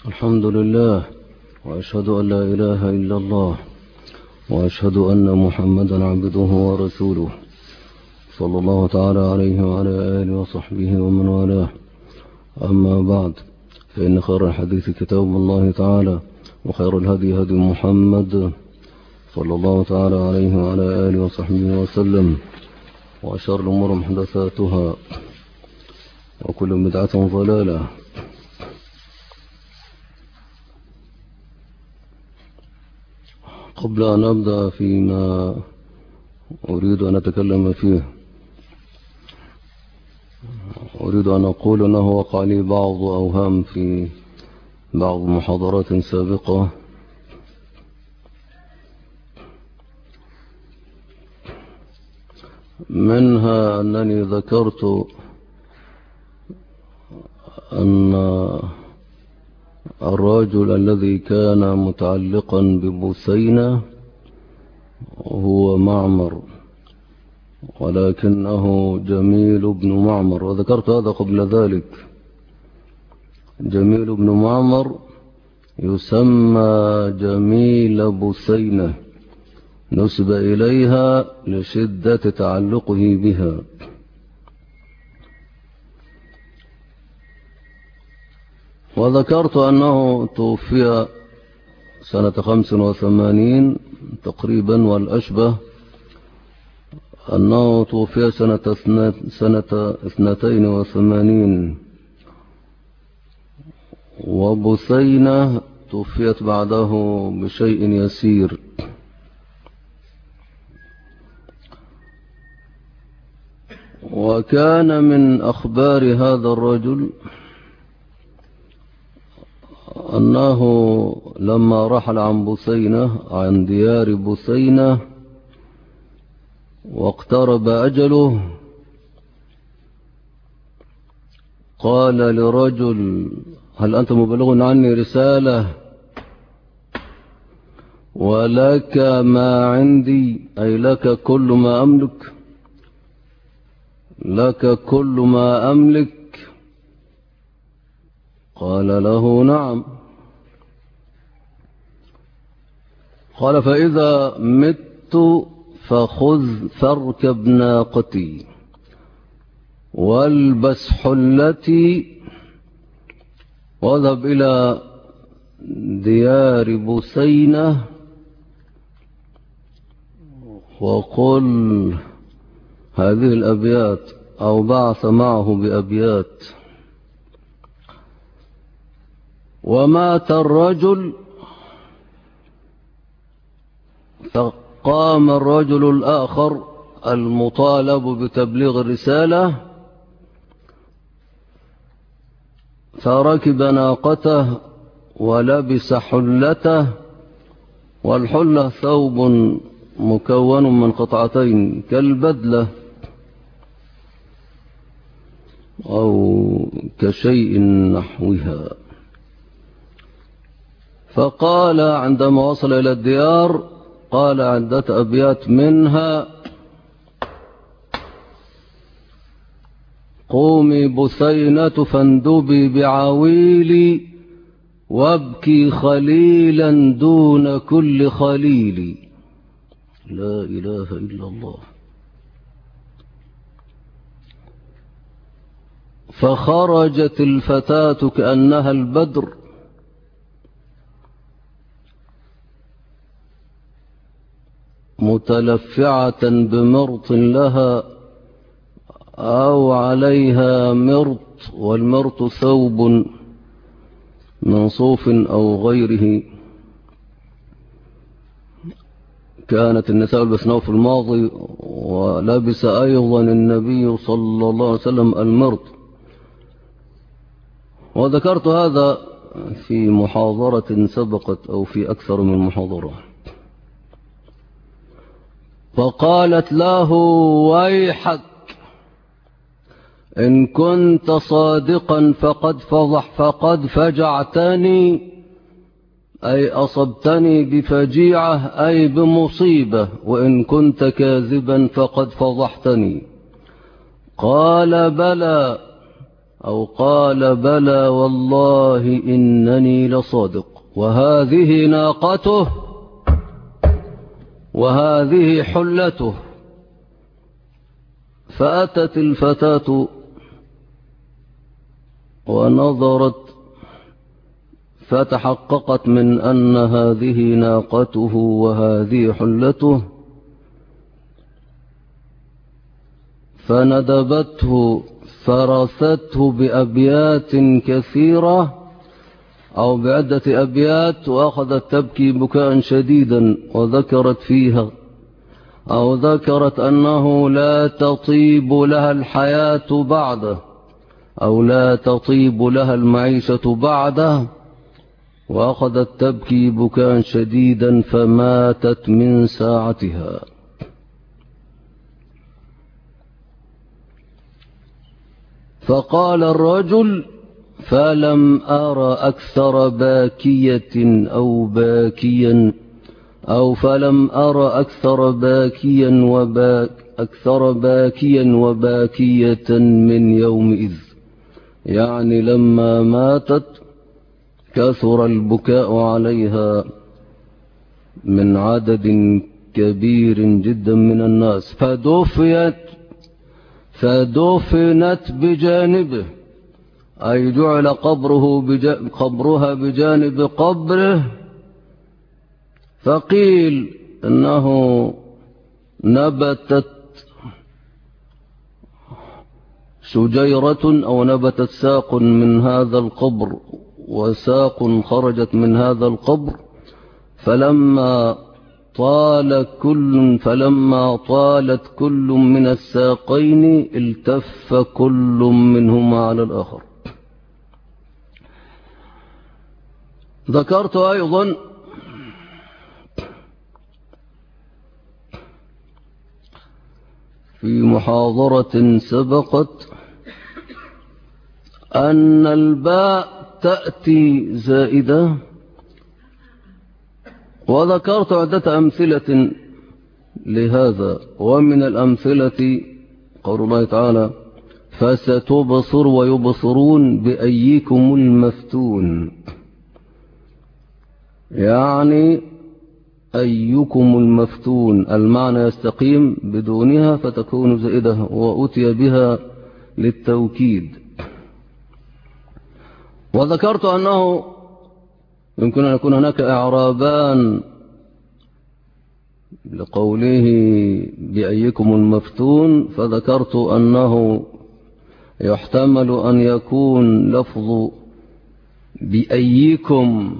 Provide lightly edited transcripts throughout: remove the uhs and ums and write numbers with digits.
الحمد لله، وأشهد أن لا إله إلا الله، وأشهد أن محمدا عبده ورسوله، صلى الله تعالى عليه وعلى آله وصحبه ومن والاه. أما بعد، فإن خير الحديث كتاب الله تعالى، وخير الهدي هدي محمد صلى الله تعالى عليه وعلى آله وصحبه وسلم، وشر الأمور محدثاتها، وكل بدعة ضلالة. قبل أن أبدأ فيما أريد أن أتكلم فيه، أريد أن أقول أنه وقع لي بعض أوهام في بعض محاضرات سابقة، منها أنني ذكرت أن الرجل الذي كان متعلقا ببثينة هو معمر، ولكنه جميل بن معمر، وذكرت هذا قبل ذلك. جميل بن معمر يسمى جميل بثينة، نسب إليها لشدة تعلقه بها. وذكرت أنه توفي سنة 85 تقريبا، والأشبه أنه توفي سنة 82، وبثينة توفيت بعده بشيء يسير. وكان من أخبار هذا الرجل أنه لما رحل عن بثينة، عن ديار بثينة، واقترب أجله، قال لرجل: هل أنت مبلغ عني رسالة ولك ما عندي، أي لك كل ما أملك، لك كل ما أملك؟ قال له: نعم. قال: فإذا مت فاركب ناقتي والبس حلتي واذهب إلى ديار بثينة وقل هذه الأبيات، أو بعث معه بأبيات. ومات الرجل، فقام الرجل الآخر المطالب بتبليغ الرسالة، فركب ناقته ولبس حلته، والحلة ثوب مكون من قطعتين كالبدلة أو كشيء نحوها. فقال عندما وصل إلى الديار، قال عدة أبيات منها: قومي بثينة فاندبي بعويلي، وابكي خليلا دون كل خليل. لا إله إلا الله. فخرجت الفتاة كأنها البدر، متلفعة بمرط لها أو عليها مرط، والمرط ثوب من صوف أو غيره. كانت النساء يلبسنه في الماضي، ولبس أيضا النبي صلى الله عليه وسلم المرط. وذكرت هذا في محاضرة سبقت، أو في أكثر من محاضرة. فقالت له: ويحك، إن كنت صادقا فقد فجعتني، أي أصبتني بفجيعة، أي بمصيبة، وإن كنت كاذبا فقد فضحتني. قال: بلى، أو قال بلى والله إنني لصادق وهذه ناقته وهذه حلته. فأتت الفتاة ونظرت فتحققت من أن هذه ناقته وهذه حلته، فندبته فرثته بأبيات كثيرة أو بعدة أبيات، وأخذت تبكي بكاء شديدا، وذكرت فيها أو ذكرت أنه لا تطيب لها الحياة بعده أو لا تطيب لها المعيشة بعده، وأخذت تبكي بكاء شديدا فماتت من ساعتها. فقال الرجل فلم أرى أكثر باكية أو باكيا أو فلم أرى أكثر باكيا وباكية من يومئذ، يعني لما ماتت كثر البكاء عليها من عدد كبير جدا من الناس، فدفنت بجانبه، أي جعل قبرها بجانب قبره. فقيل إنه نبتت شجيرة أو نبتت ساق من هذا القبر وساق خرجت من هذا القبر، فلما طالت كل من الساقين التف كل منهما على الآخر. ذكرت أيضا في محاضرة سبقت أن الباء تأتي زائدة، وذكرت عدة أمثلة لهذا، ومن الأمثلة قول الله تعالى فستبصر ويبصرون بأيكم المفتون، يعني أيكم المفتون، المعنى يستقيم بدونها فتكون زائدة، وأتي بها للتوكيد. وذكرت أنه يمكن أن يكون هناك إعرابان لقوله بأيكم المفتون، فذكرت أنه يحتمل أن يكون لفظ بأيكم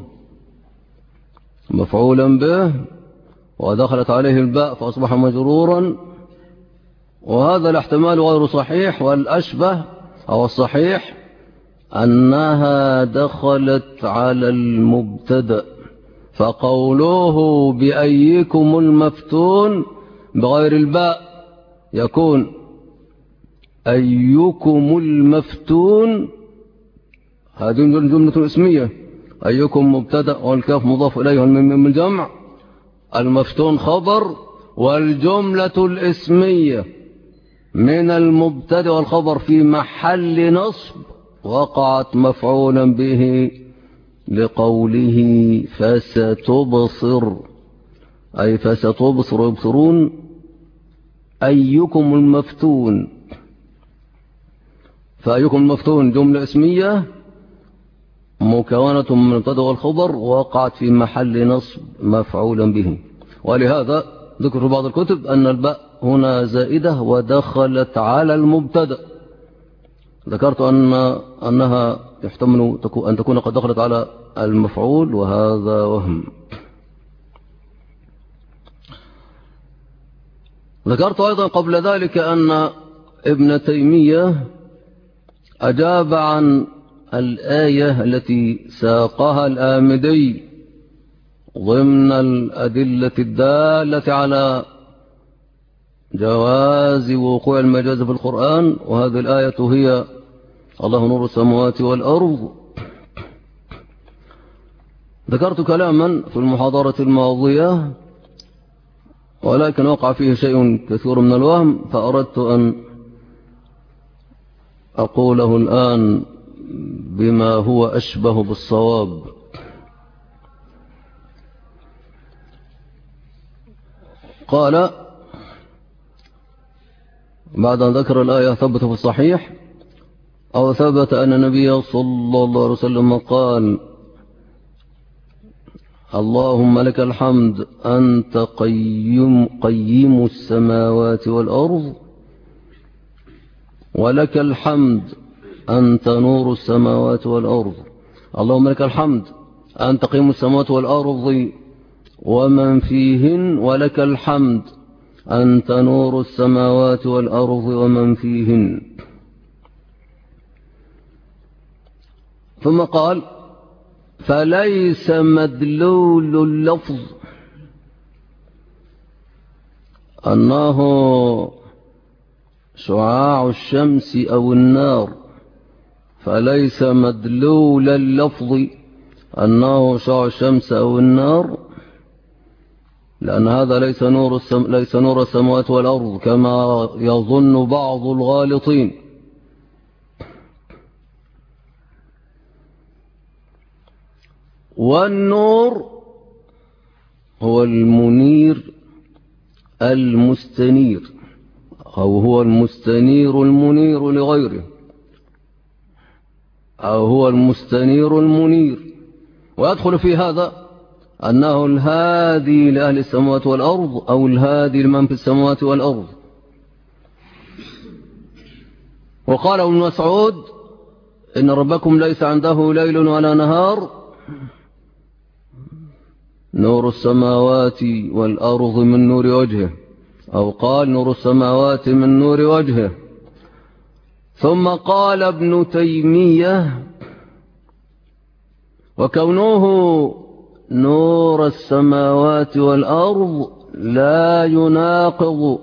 مفعولا به ودخلت عليه الباء فأصبح مجرورا، وهذا الاحتمال غير صحيح، والأشبه أو الصحيح أنها دخلت على المبتدأ، فقوله بأيكم المفتون بغير الباء يكون أيكم المفتون، هذه جملة اسمية، أيكم مبتدأ والكاف مضاف إليه من الجمع، المفتون خبر، والجملة الاسمية من المبتدأ والخبر في محل نصب وقعت مفعولا به لقوله فستبصر، أي فستبصر ويبصرون أيكم المفتون. فأيكم المفتون جملة اسمية مكونة من المبتدأ والخبر وقعت في محل نصب مفعولا به. ولهذا ذكر في بعض الكتب أن الباء هنا زائدة ودخلت على المبتدأ. ذكرت أنها يحتمل أن تكون قد دخلت على المفعول، وهذا وهم. ذكرت أيضا قبل ذلك أن ابن تيمية أجاب عن الآية التي ساقها الآمدي ضمن الأدلة الدالة على جواز وقوع المجاز في القرآن، وهذه الآية هي الله نور السماوات والأرض. ذكرت كلاما في المحاضرة الماضية ولكن وقع فيه شيء كثير من الوهم، فأردت أن أقوله الآن بما هو أشبه بالصواب. قال بعد أن ذكر الآية ثبت في الصحيح أو ثبت أن النبي صلى الله عليه وسلم قال: اللهم لك الحمد أنت قيم السماوات والأرض، ولك الحمد أنت نور السماوات والأرض. اللهم لك الحمد أنت قيم السماوات والأرض ومن فيهن، ولك الحمد أنت نور السماوات والأرض ومن فيهن. ثم قال: فليس مدلول اللفظ أنه شعاع الشمس أو النار، فليس مدلول اللفظ أنه شعاع الشمس أو النار، لأن هذا ليس نور السماوات والأرض كما يظن بعض الغالطين. والنور هو المنير المستنير، أو هو المستنير المنير لغيره، أو هو المستنير المنير. ويدخل في هذا أنه الهادي لأهل السماوات والأرض، أو الهادي لمن في السماوات والأرض. وقال ابن مسعود: إن ربكم ليس عنده ليل ولا نهار، نور السماوات والأرض من نور وجهه، أو قال نور السماوات من نور وجهه. ثم قال ابن تيمية: وكونه نور السماوات والأرض لا يناقض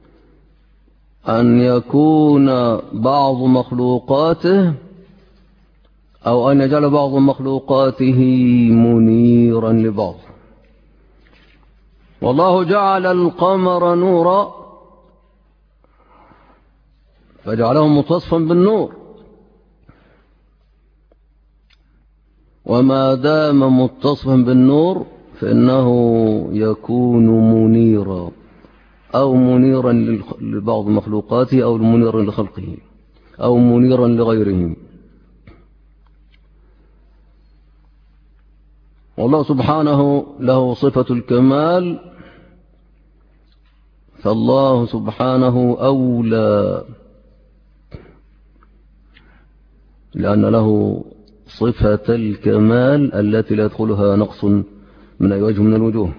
أن يكون بعض مخلوقاته، أو أن يجعل بعض مخلوقاته منيرا لبعض. والله جعل القمر نورا فجعله متصفا بالنور، وما دام متصفا بالنور فإنه يكون منيرا، أو منيرا لبعض مخلوقاته، أو منيرا لخلقه، أو منيرا لغيرهم. والله سبحانه له صفة الكمال، فالله سبحانه أولى، لأن له صفة الكمال التي لا يدخلها نقص من أي وجه من الوجوه.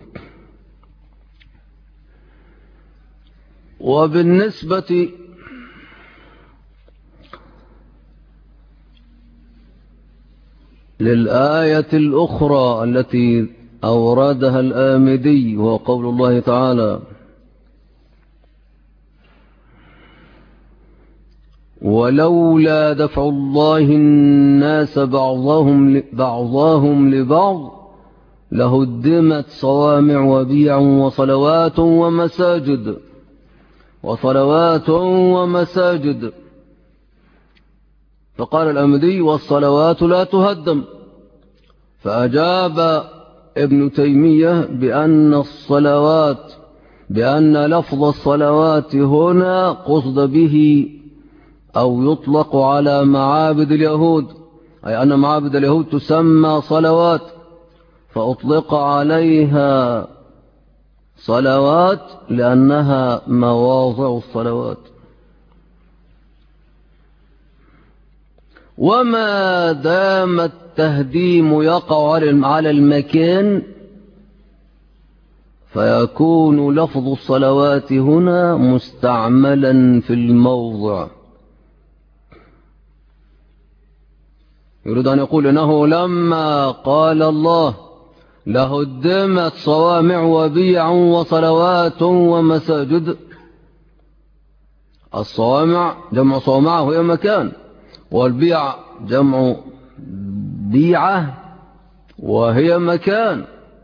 وبالنسبة للآية الأخرى التي أوردها الآمدي، وهو قول الله تعالى: ولولا دفع الله الناس بعضهم لبعض لهدمت صوامع وبيع وصلوات ومساجد. فقال الأمدي: والصلوات لا تهدم. فأجاب ابن تيمية بأن لفظ الصلوات هنا قصد به أو يطلق على معابد اليهود، أي أن معابد اليهود تسمى صلوات، فأطلق عليها صلوات لأنها مواضع الصلوات. وما دام التهديم يقع على المكان فيكون لفظ الصلوات هنا مستعملا في الموضع. يريد أن يقول إنه لما قال الله لهدمت صوامع وبيع وصلوات ومساجد، الصوامع جمع صومعة وهي مكان، والبيع جمع بيعة وهي مكان،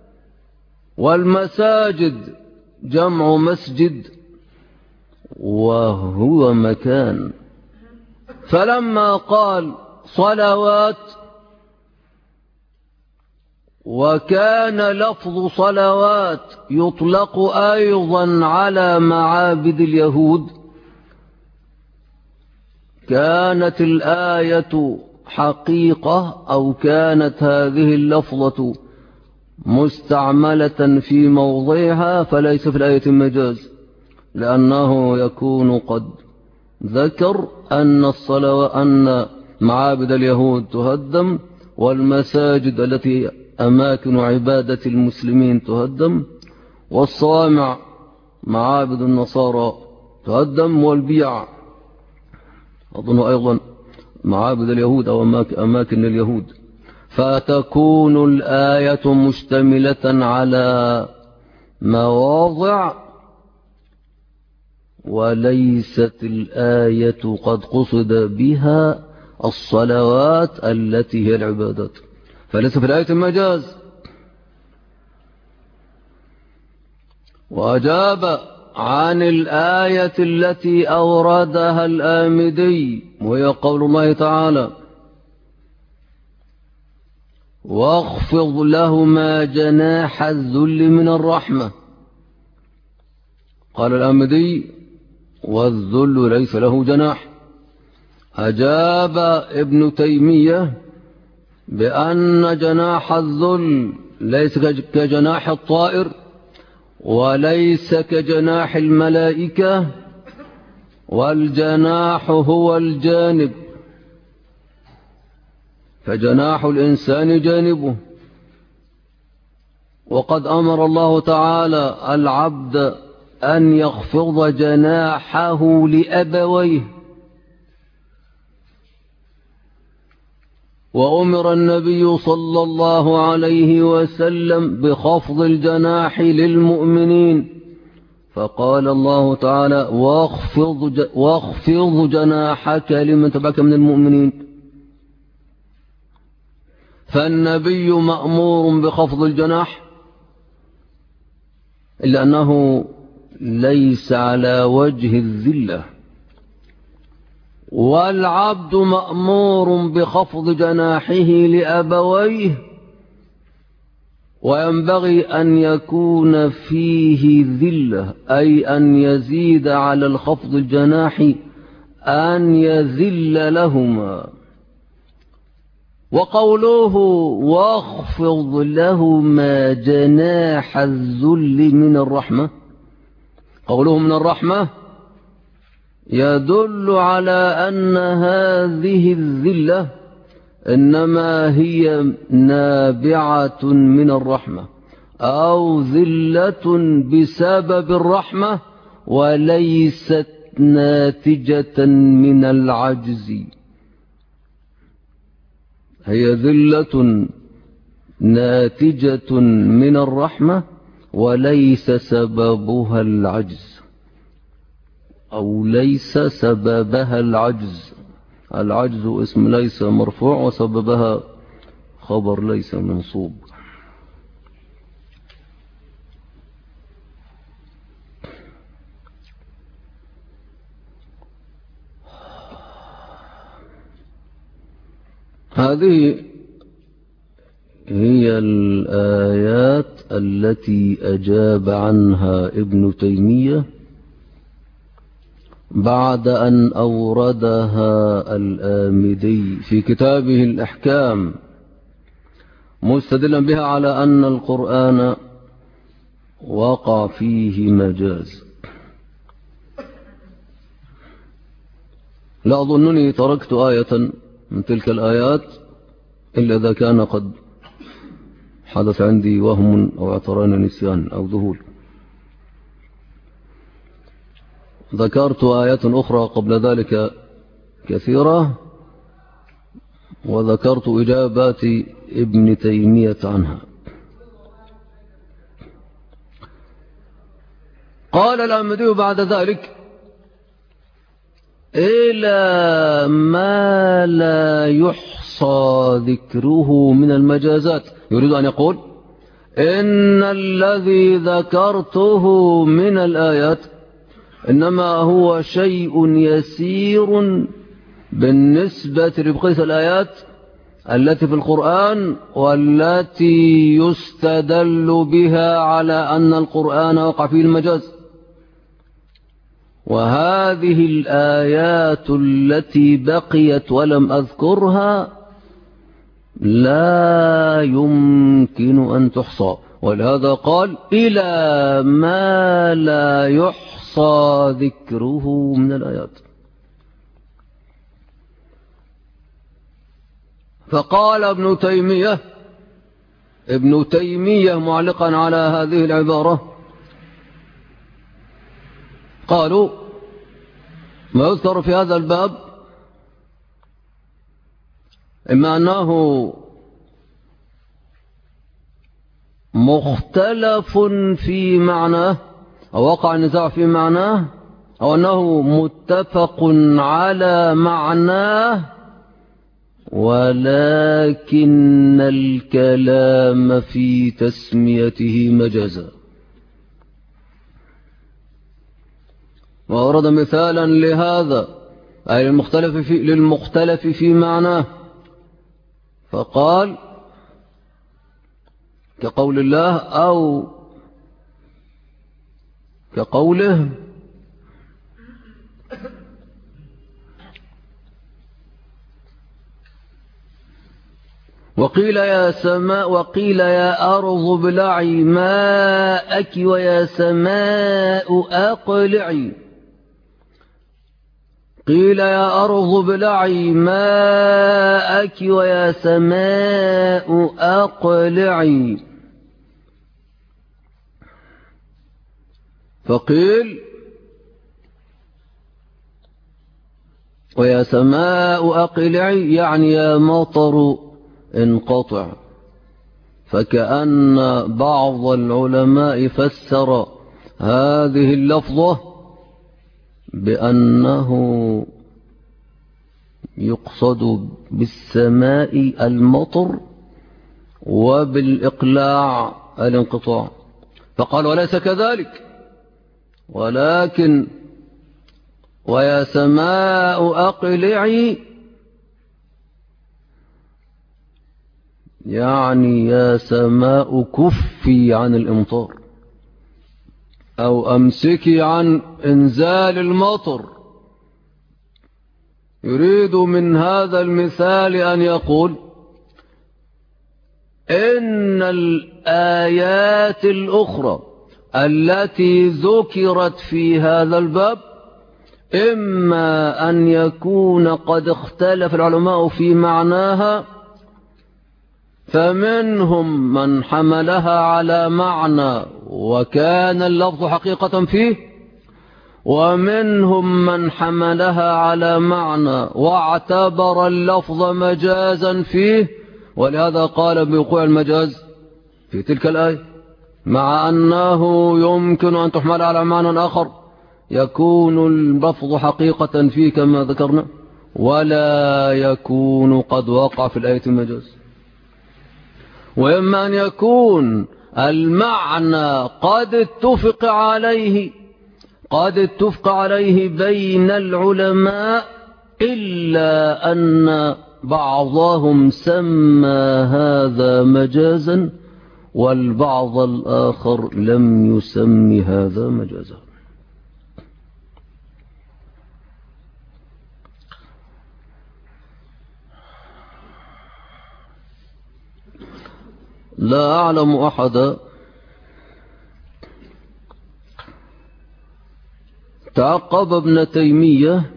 والمساجد جمع مسجد وهو مكان. فلما قال صلوات وكان لفظ صلوات يطلق أيضا على معابد اليهود كانت الآية حقيقة أو كانت هذه اللفظة مستعملة في موضعها فليس في الآية مجاز لأنه يكون قد ذكر أن معابد اليهود تهدم والمساجد التي أماكن عبادة المسلمين تهدم والصوامع معابد النصارى تهدم والبيع أظن أيضا معابد اليهود أو أماكن اليهود فتكون الآية مشتملة على مواضع وليست الآية قد قصد بها الصلوات التي هي العبادات فليس في الآية مجاز. وأجاب عن الآية التي أوردها الآمدي وهي قول الله تعالى واخفض لهما جناح الذل من الرحمة. قال الآمدي والذل ليس له جناح. أجاب ابن تيمية بأن جناح الذل ليس كجناح الطائر وليس كجناح الملائكة والجناح هو الجانب فجناح الإنسان جانبه وقد أمر الله تعالى العبد أن يخفض جناحه لأبويه وأمر النبي صلى الله عليه وسلم بخفض الجناح للمؤمنين فقال الله تعالى واخفض جناحك لمن تبعك من المؤمنين. فالنبي مأمور بخفض الجناح إلا أنه ليس على وجه الذلة والعبد مأمور بخفض جناحه لأبويه وينبغي أن يكون فيه ذلة أي أن يزيد على الخفض الجناح أن يذل لهما. وقوله واخفض لهما جناح الذل من الرحمة قوله من الرحمة يدل على أن هذه الذلة إنما هي نابعة من الرحمة أو ذلة بسبب الرحمة وليست ناتجة من العجز. هي ذلة ناتجة من الرحمة وليس سببها العجز أو ليس سببها العجز. العجز اسم ليس مرفوع وسببها خبر ليس منصوب. هذه هي الآيات التي أجاب عنها ابن تيمية بعد أن أوردها الآمدي في كتابه الأحكام مستدلا بها على أن القرآن وقع فيه مجاز. لا أظنني تركت آية من تلك الآيات إلا إذا كان قد حدث عندي وهم أو اعتراني نسيان أو ذهول. ذكرت آيات أخرى قبل ذلك كثيرة وذكرت إجابات ابن تيمية عنها. قال الآمدي بعد ذلك إلى ما لا يحصى ذكره من المجازات يريد أن يقول إن الذي ذكرته من الآيات إنما هو شيء يسير بالنسبة لبقية الآيات التي في القرآن والتي يستدل بها على أن القرآن وقع فيه المجاز. وهذه الآيات التي بقيت ولم أذكرها لا يمكن أن تحصى، ولهذا قال إلى ما لا يحصى ذكره من الآيات. فقال ابن تيمية معلقا على هذه العبارة، قالوا ما يذكر في هذا الباب إما أنه مختلف في معناه أو وقع النزاع في معناه، أو أنه متفق على معناه، ولكن الكلام في تسميته مجازا. وأورد مثالا لهذا أي للمختلف في معناه، فقال كقول الله أو كقوله وقيل يا سماء وقيل يا أرض ابلعي ماءك ويا سماء أقلعي. قيل يا أرض ابلعي ماءك ويا سماء أقلعي. فقيل ويا سماء أقلعي يعني يا مطر انقطع. فكأن بعض العلماء فسر هذه اللفظة بأنه يقصد بالسماء المطر وبالإقلاع الانقطاع، فقال وليس كذلك، ولكن ويا سماء أقلعي يعني يا سماء كفي عن الإمطار أو أمسكي عن إنزال المطر. يريد من هذا المثال أن يقول إن الآيات الأخرى التي ذكرت في هذا الباب إما أن يكون قد اختلف العلماء في معناها، فمنهم من حملها على معنى وكان اللفظ حقيقة فيه، ومنهم من حملها على معنى واعتبر اللفظ مجازا فيه، ولهذا قال بوقوع المجاز في تلك الآية، مع أنه يمكن أن تحمل على معنى آخر يكون اللفظ حقيقة فيه كما ذكرنا، ولا يكون قد وقع في الآية المجاز. وإما أن يكون المعنى قد اتفق عليه بين العلماء، إلا أن بعضهم سمى هذا مجازا والبعض الآخر لم يسمي هذا مجازا. لا أعلم أحدا تعقب ابن تيمية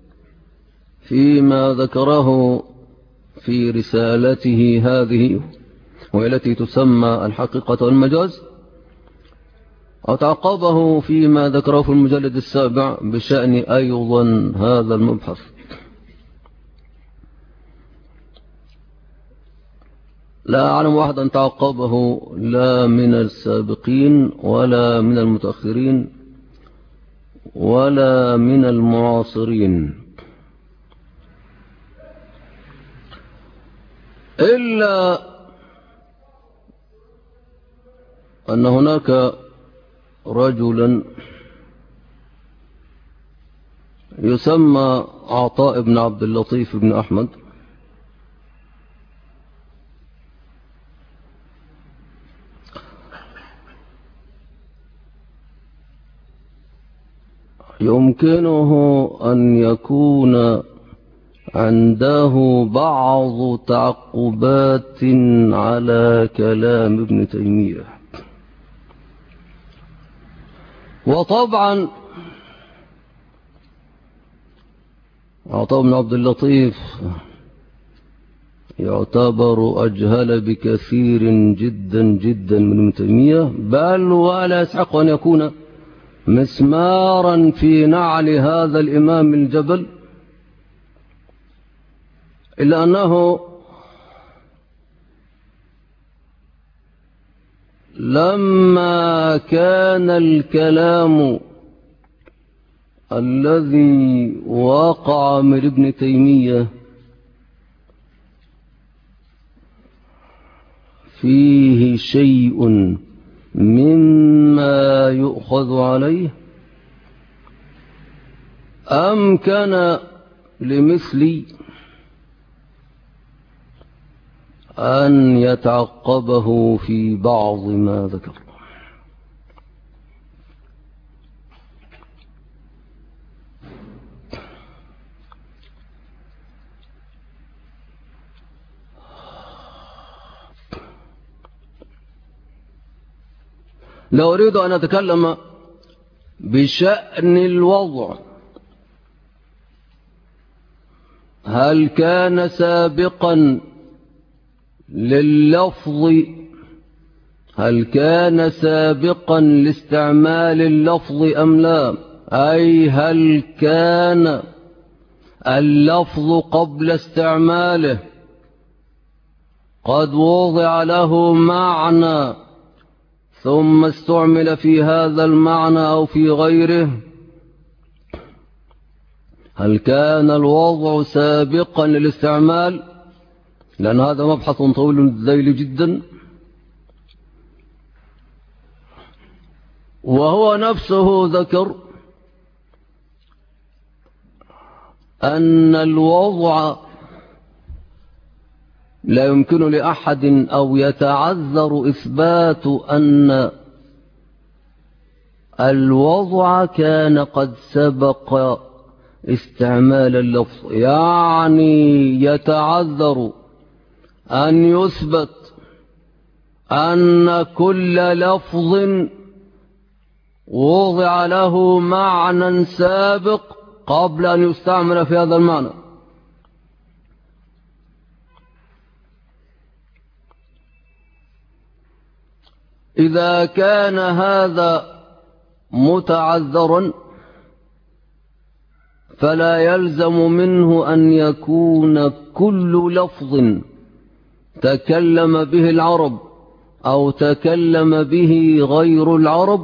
فيما ذكره في رسالته هذه والتي تسمى الحقيقة والمجاز، وتعقبه فيما ذكره في المجلد 7 بشأن أيضا هذا المبحث. لا أعلم أحدا تعقبه لا من السابقين ولا من المتأخرين ولا من المعاصرين، إلا أن هناك رجلا يسمى عطاء بن عبد اللطيف بن أحمد، يمكنه أن يكون عنده بعض تعقبات على كلام ابن تيمية. وطبعا عطاء بن عبد اللطيف يعتبر أجهل بكثير جدا جدا من ابن تيمية، بل ولا يسحق أن يكون مسمارا في نعل هذا الإمام الجبل، إلا أنه لما كان الكلام الذي وقع من ابن تيمية فيه شيء مما يؤخذ عليه، أمكن لمثلي أن يتعقبه في بعض ما ذكر. لا أريد أن أتكلم بشأن الوضع، هل كان سابقا لللفظ، هل كان سابقا لاستعمال اللفظ أم لا، أي هل كان اللفظ قبل استعماله قد وضع له معنى ثم استعمل في هذا المعنى أو في غيره، هل كان الوضع سابقا للاستعمال، لأن هذا مبحث طويل الذيل جدا. وهو نفسه ذكر أن الوضع لا يمكن لأحد أو يتعذر إثبات أن الوضع كان قد سبق استعمال اللفظ، يعني يتعذر أن يثبت أن كل لفظ وضع له معنى سابق قبل أن يستعمل في هذا المعنى. إذا كان هذا متعذرا فلا يلزم منه أن يكون كل لفظ تكلم به العرب أو تكلم به غير العرب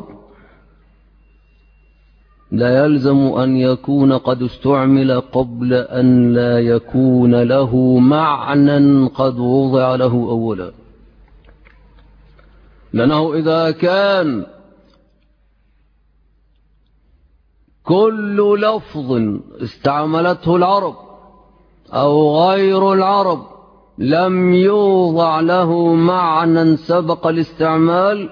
لا يلزم أن يكون قد استعمل قبل أن لا يكون له معنى قد وضع له أولا. لأنه إذا كان كل لفظ استعملته العرب أو غير العرب لم يوضع له معنى سبق الاستعمال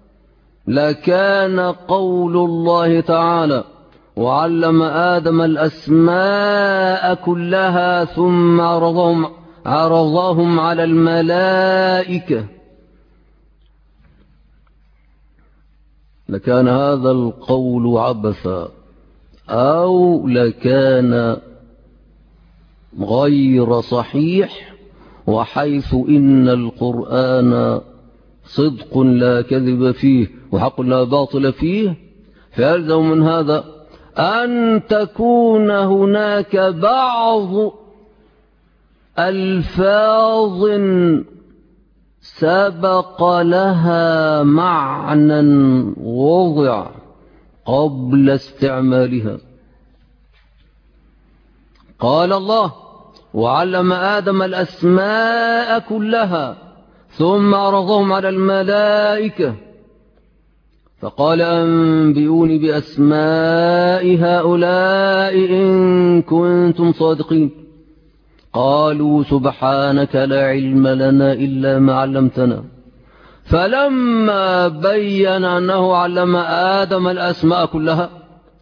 لكان قول الله تعالى وعلم آدم الأسماء كلها ثم عرضهم على الملائكة، لكان هذا القول عبثا أو لكان غير صحيح، وحيث إن القرآن صدق لا كذب فيه وحق لا باطل فيه، فيلزم من هذا أن تكون هناك بعض ألفاظ سبق لها معنى وضع قبل استعمالها. قال الله وعلم آدم الأسماء كلها ثم عرضهم على الملائكة فقال أنبئوني بأسماء هؤلاء إن كنتم صادقين. قالوا سبحانك لا علم لنا إلا ما علمتنا. فلما بين أنه علم آدم الأسماء كلها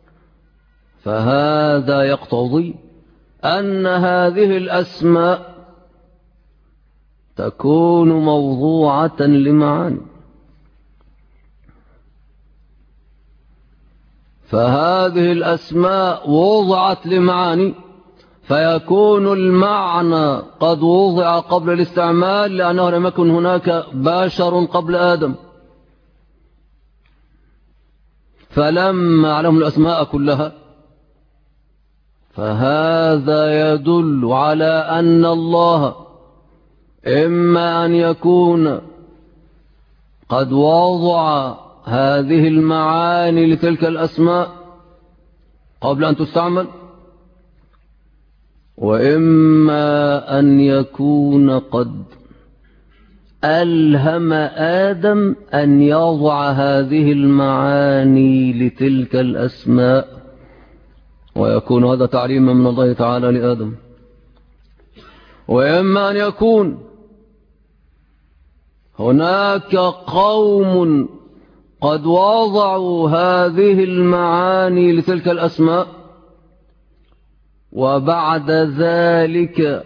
فهذا يقتضي أن هذه الأسماء تكون موضوعة لمعاني، فهذه الأسماء وضعت لمعاني، فيكون المعنى قد وضع قبل الاستعمال لأنه لم يكن هناك بشر قبل آدم. فلما علموا الأسماء كلها فهذا يدل على أن الله إما أن يكون قد وضع هذه المعاني لتلك الأسماء قبل أن تستعمل، وإما أن يكون قد ألهم آدم أن يضع هذه المعاني لتلك الأسماء، ويكون هذا تعليما من الله تعالى لآدم. وإما أن يكون هناك قوم قد وضعوا هذه المعاني لتلك الأسماء وبعد ذلك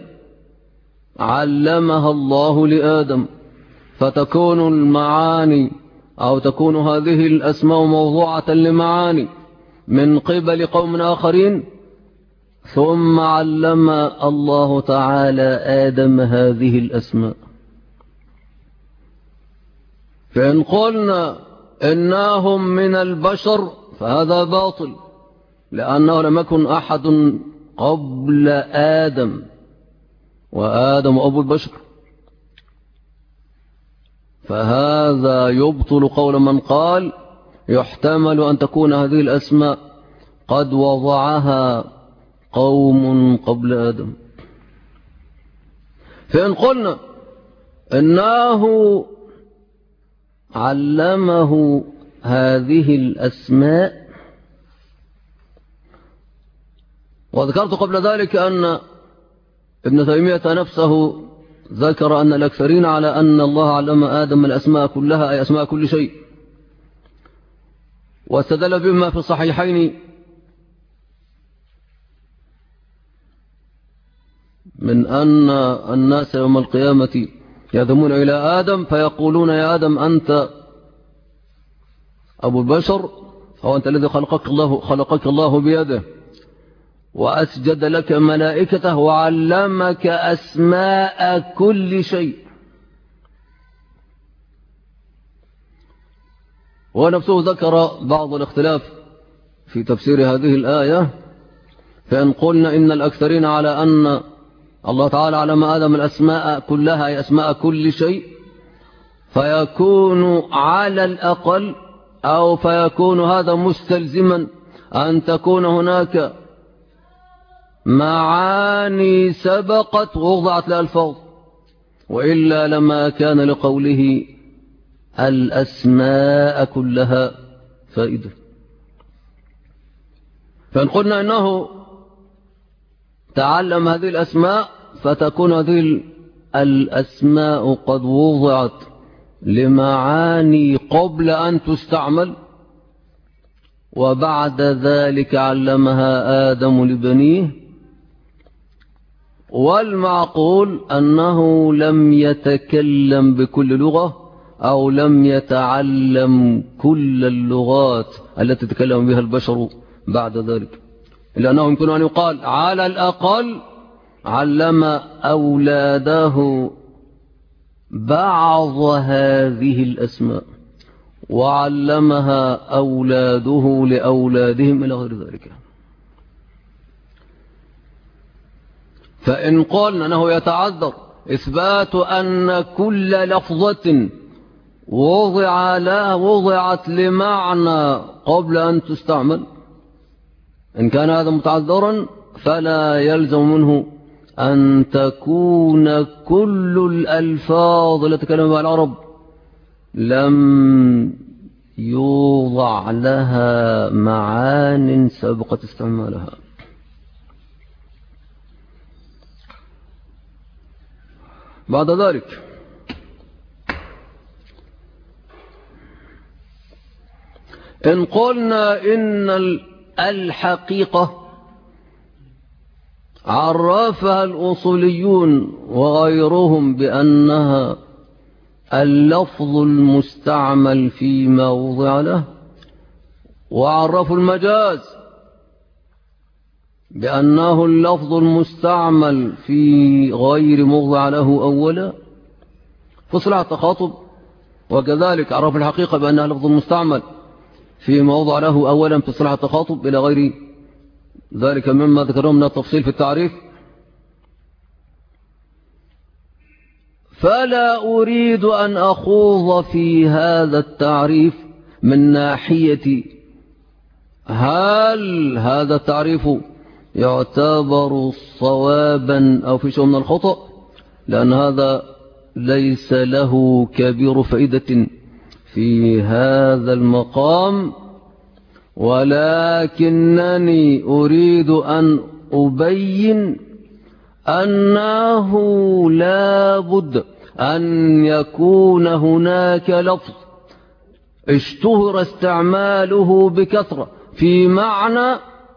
علمها الله لآدم، فتكون المعاني أو تكون هذه الأسماء موضوعة لمعاني من قبل قوم آخرين، ثم علم الله تعالى آدم هذه الأسماء. فإن قلنا إنهم من البشر فهذا باطل، لأنه لم يكن أحد قبل آدم، وآدم أبو البشر، فهذا يبطل قول من قال يحتمل أن تكون هذه الأسماء قد وضعها قوم قبل آدم. فإن قلنا إنه علمه هذه الأسماء، وذكرت قبل ذلك أن ابن تيمية نفسه ذكر أن الأكثرين على أن الله علم آدم الأسماء كلها، أي أسماء كل شيء، واستدل بما في الصحيحين من أن الناس يوم القيامة يذهبون إلى آدم فيقولون يا آدم أنت أبو البشر، فهو أنت الذي خلقك الله بيده وأسجد لك ملائكته وعلمك أسماء كل شيء. ونفسه ذكر بعض الاختلاف في تفسير هذه الآية. فإن قلنا إن الأكثرين على أن الله تعالى علم آدم الأسماء كلها أي أسماء كل شيء، فيكون على الأقل أو فيكون هذا مستلزما أن تكون هناك معاني سبقت ووضعت لألفاظ، وإلا لما كان لقوله الأسماء كلها فائدة. فإن قلنا إنه تعلم هذه الأسماء فتكون هذه الأسماء قد وضعت لمعاني قبل أن تستعمل، وبعد ذلك علمها آدم لبنيه. والمعقول أنه لم يتكلم بكل لغة أو لم يتعلم كل اللغات التي تكلم بها البشر بعد ذلك، لأنه يمكن أن يقال على الأقل علم أولاده بعض هذه الأسماء وعلمها أولاده لأولادهم إلى غير ذلك. فإن قلنا أنه يتعذر إثبات أن كل لفظة وضعت لمعنى قبل أن تستعمل، إن كان هذا متعذرا فلا يلزم منه أن تكون كل الألفاظ التي تكلم بها العرب لم يوضع لها معان سبقت استعمالها. بعد ذلك إن قلنا إن الحقيقة عرفها الأصوليون وغيرهم بأنها اللفظ المستعمل فيما وضع له، وعرفوا المجاز بأنه اللفظ المستعمل في غير موضع له أولا فصلح التخاطب، وكذلك عرفوا الحقيقة بأنها لفظ مستعمل في موضع له أولا في صلح التخاطب إلى غير ذلك مما ذكرهم من التفصيل في التعريف. فلا أريد أن أخوض في هذا التعريف من ناحية هل هذا التعريف يعتبر صوابا أو في شيء من الخطأ، لأن هذا ليس له كبير فائدة في هذا المقام، ولكنني أريد أن أبين أنه لا بد أن يكون هناك لفظ اشتهر استعماله بكثرة في معنى،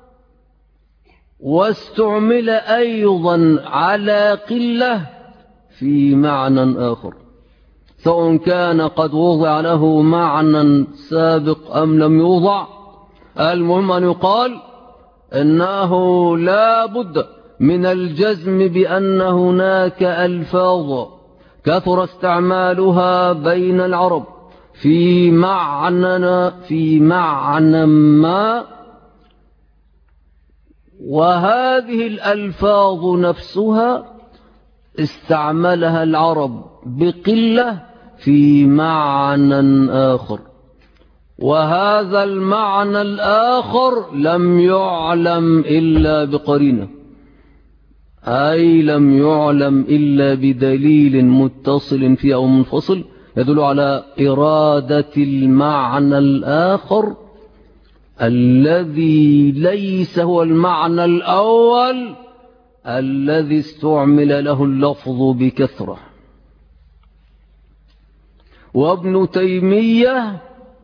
واستعمل أيضا على قلة في معنى آخر، سواء كان قد وضع له معنى سابق أم لم يوضع. المهم أن يقال إنه لا بد من الجزم بأن هناك ألفاظ كثر استعمالها بين العرب في معنى ما، وهذه الألفاظ نفسها استعملها العرب بقلة في معنى آخر، وهذا المعنى الآخر لم يعلم إلا بقرينة، أي لم يعلم إلا بدليل متصل فيه أو منفصل يدل على إرادة المعنى الآخر الذي ليس هو المعنى الأول الذي استعمل له اللفظ بكثرة. وابن تيمية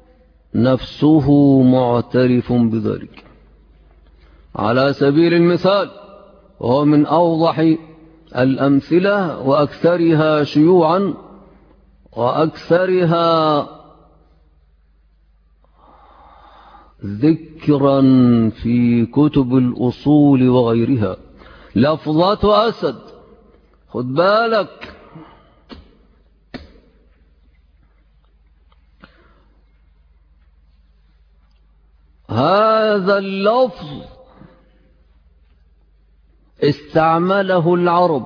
نفسه معترف بذلك. على سبيل المثال، وهو من أوضح الأمثلة وأكثرها شيوعا وأكثرها ذكرا في كتب الأصول وغيرها، لفظة أسد. خد بالك، هذا اللفظ استعمله العرب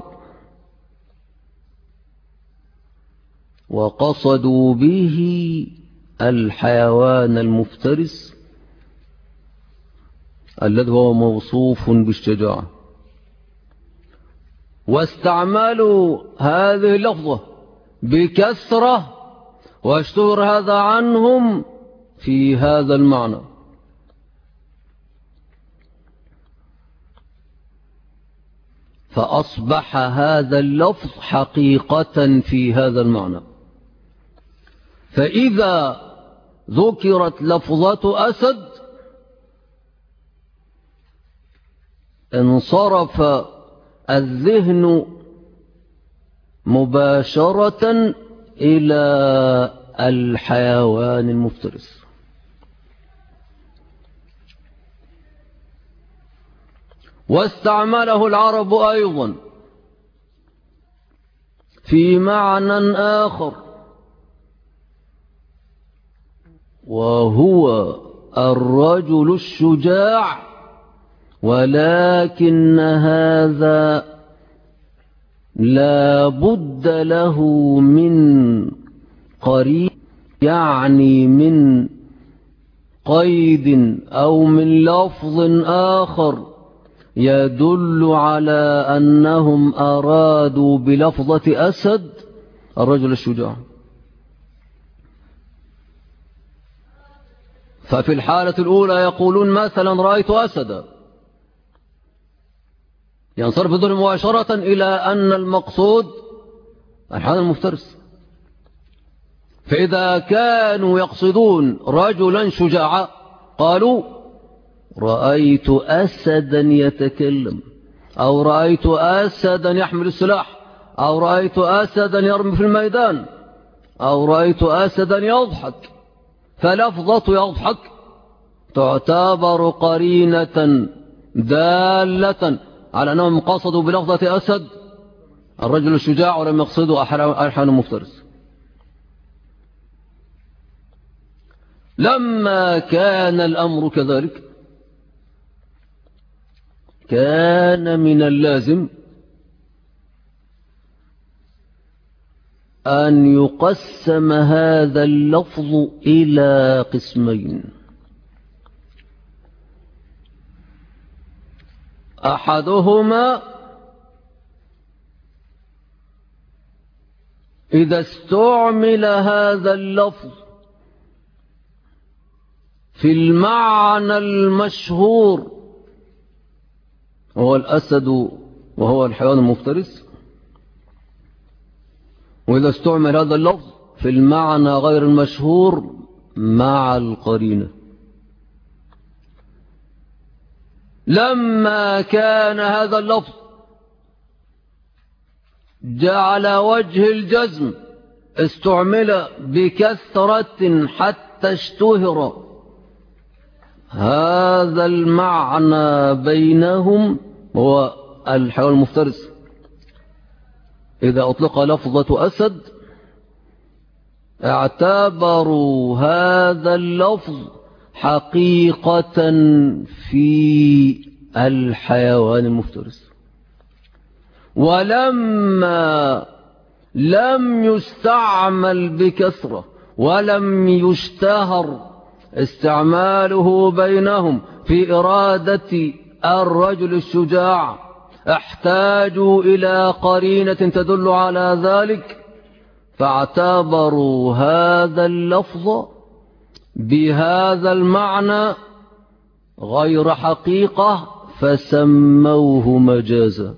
وقصدوا به الحيوان المفترس الذي هو موصوف بالشجاعة، واستعملوا هذه اللفظة بكثرة واشتهر هذا عنهم في هذا المعنى. فأصبح هذا اللفظ حقيقة في هذا المعنى. فإذا ذكرت لفظة أسد انصرف الذهن مباشرة إلى الحيوان المفترس. واستعمله العرب أيضا في معنى آخر، وهو الرجل الشجاع، ولكن هذا لا بد له من قريب، يعني من قيد أو من لفظ آخر يدل على أنهم أرادوا بلفظة أسد الرجل الشجاع. ففي الحالة الأولى يقولون مثلا رأيت أسدا، ينصرف الذهن مباشرة إلى أن المقصود الحيوان المفترس. فإذا كانوا يقصدون رجلا شجاعا قالوا رأيت أسدا يتكلم، أو رأيت أسدا يحمل السلاح، أو رأيت أسدا يرمي في الميدان، أو رأيت أسدا يضحك. فلفظة يضحك تعتبر قرينة دالة على أنهم قصدوا بلفظة أسد الرجل الشجاع ولم يقصدوا الحيوان المفترس. لما كان الأمر كذلك كان من اللازم أن يقسم هذا اللفظ إلى قسمين: أحدهما إذا استعمل هذا اللفظ في المعنى المشهور وهو الأسد وهو الحيوان المفترس، وإذا استعمل هذا اللفظ في المعنى غير المشهور مع القرينة. لما كان هذا اللفظ جعل وجه الجزم استعمل بكثرة حتى اشتهر هذا المعنى بينهم هو الحيوان المفترس. إذا أطلق لفظة أسد اعتبروا هذا اللفظ حقيقة في الحيوان المفترس. ولما لم يستعمل بكثرة ولم يشتهر استعماله بينهم في إرادة الرجل الشجاع احتاجوا إلى قرينة تدل على ذلك، فاعتبروا هذا اللفظ بهذا المعنى غير حقيقة فسموه مجازا.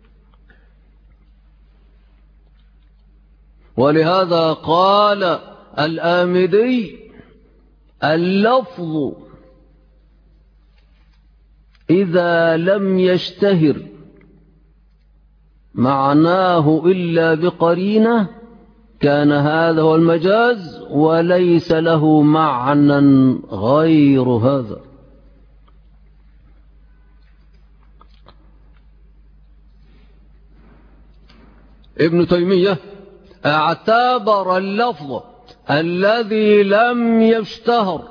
ولهذا قال الآمدي: اللفظ إذا لم يشتهر معناه إلا بقرينة كان هذا هو المجاز وليس له معنى غير هذا. ابن تيمية اعتبر اللفظ الذي لم يشتهر،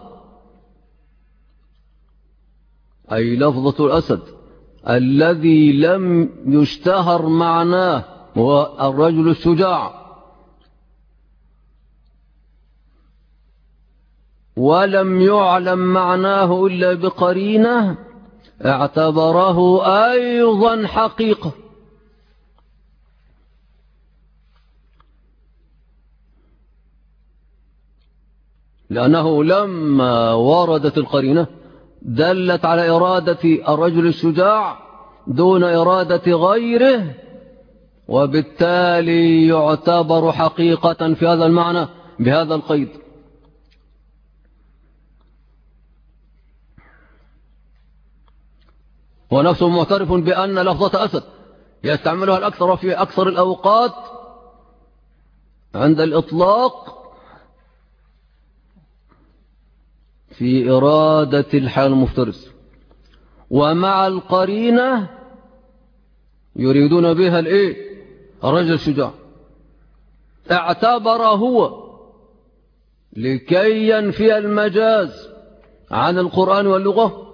أي لفظة الأسد الذي لم يشتهر معناه هو الرجل الشجاع ولم يعلم معناه إلا بقرينة، اعتبره أيضا حقيقة، لأنه لما وردت القرينة دلت على إرادة الرجل الشجاع دون إرادة غيره، وبالتالي يعتبر حقيقة في هذا المعنى بهذا القيد. ونفسه معترف بأن لفظة أسد يستعملها الأكثر في أكثر الأوقات عند الإطلاق في إرادة الحيوان المفترس، ومع القرينة يريدون بها الرجل الشجاع. اعتبر هو لكي ينفي المجاز عن القرآن واللغة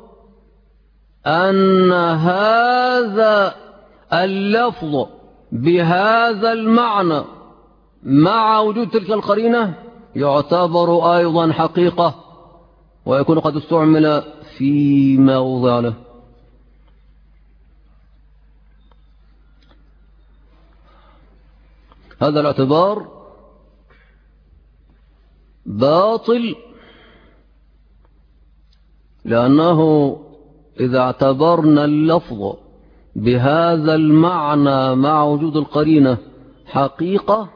أن هذا اللفظ بهذا المعنى مع وجود تلك القرينة يعتبر أيضا حقيقة ويكون قد استعمل فيما وضع له. هذا الاعتبار باطل لأنه إذا اعتبرنا اللفظ بهذا المعنى مع وجود القرينة حقيقة،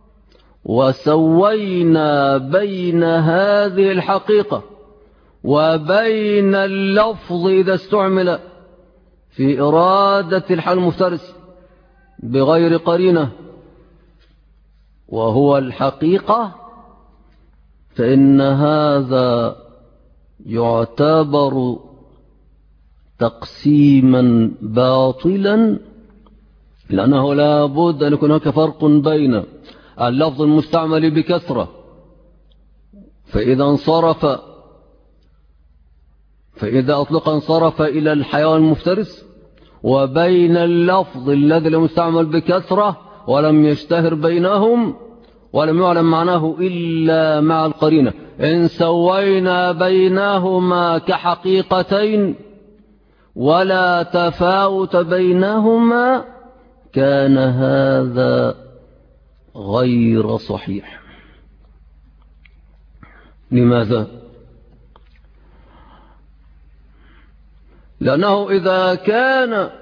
وسوينا بين هذه الحقيقة وبين اللفظ إذا استعمل في إرادة الحال المفترس بغير قرينة وهو الحقيقة، فإن هذا يعتبر تقسيما باطلا، لأنه لا بد أن يكون هناك فرق بين اللفظ المستعمل بكثرة فإذا أطلق انصرف إلى الحيوان المفترس، وبين اللفظ الذي لم يستعمل بكثرة ولم يشتهر بينهم ولم يعلم معناه إلا مع القرينة. إن سوينا بينهما كحقيقتين ولا تفاوت بينهما كان هذا غير صحيح. لماذا؟ لأنه إذا كان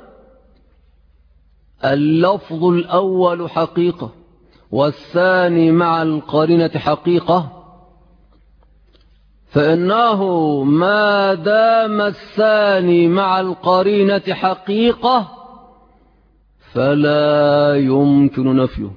اللفظ الأول حقيقة والثاني مع القرينة حقيقة، فإنه ما دام الثاني مع القرينة حقيقة فلا يمكن نفيه.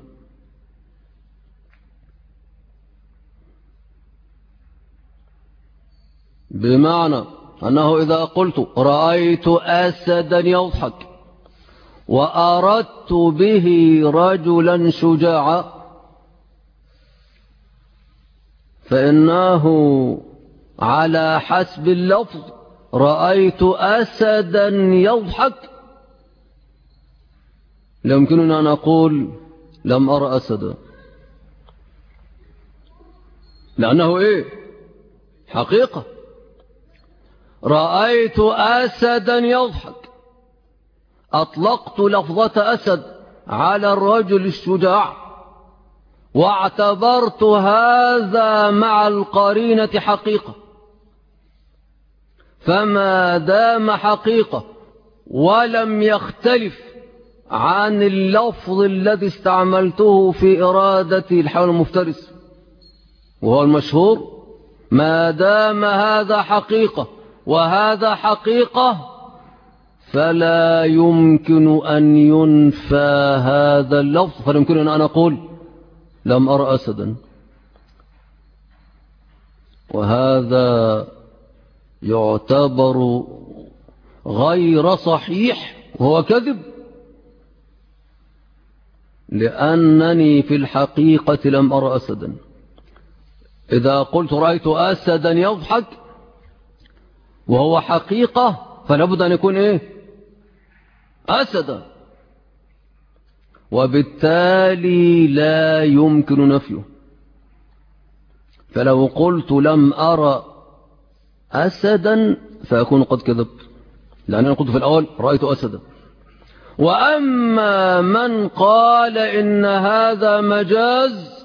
بمعنى أنه إذا قلت رأيت أسدا يضحك وأردت به رجلا شجاعا، فإنه على حسب اللفظ رأيت أسدا يضحك لا يمكننا أن أقول لم أرى أسدا، لأنه إيه؟ حقيقة. رأيت أسدا يضحك، أطلقت لفظة أسد على الرجل الشجاع واعتبرت هذا مع القرينة حقيقة، فما دام حقيقة ولم يختلف عن اللفظ الذي استعملته في إرادة الحيوان المفترس وهو المشهور، ما دام هذا حقيقة وهذا حقيقة فلا يمكن أن ينفى هذا اللفظ، فلا يمكن أن أقول لم أرى أسدا. وهذا يعتبر غير صحيح وهو كذب، لأنني في الحقيقة لم أرى أسدا. إذا قلت رأيت أسدا يضحك وهو حقيقة فلا بد أن يكون إيه؟ أسدا، وبالتالي لا يمكن نفيه. فلو قلت لم أرى أسدا فأكون قد كذبت، لأنني قلت في الأول رأيت أسدا. وأما من قال إن هذا مجاز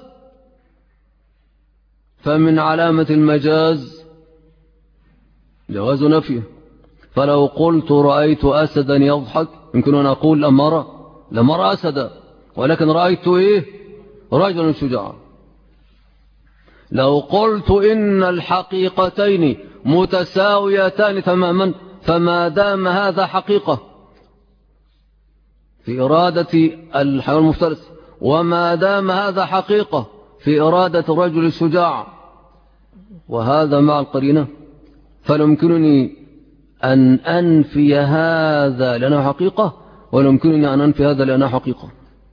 فمن علامة المجاز جواز نفيه. فلو قلت رأيت أسدا يضحك يمكن أن أقول لم أرى أسدا، ولكن رأيت إيه؟ رجلا شجاعا. لو قلت إن الحقيقتين متساويتان تماما، فما دام هذا حقيقة في إرادة الحيوان المفترس وما دام هذا حقيقة في إرادة الرجل الشجاع وهذا مع القرينة، فلا يمكنني أن أنفي هذا لأنه حقيقة ولا يمكنني أن أنفي هذا لأنه حقيقة.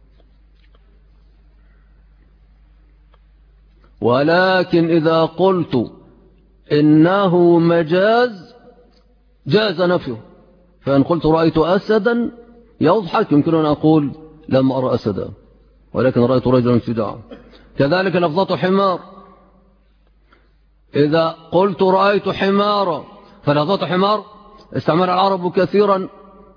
ولكن إذا قلت إنه مجاز جاز نفيه، فإن قلت رأيت أسدا يضحك يمكن أن أقول لم أرى أسدا ولكن رأيت رجلا شجاعا. كذلك لفظة حمار، إذا قلت رأيت حمارا، فلفظة حمار استعمل العرب كثيرا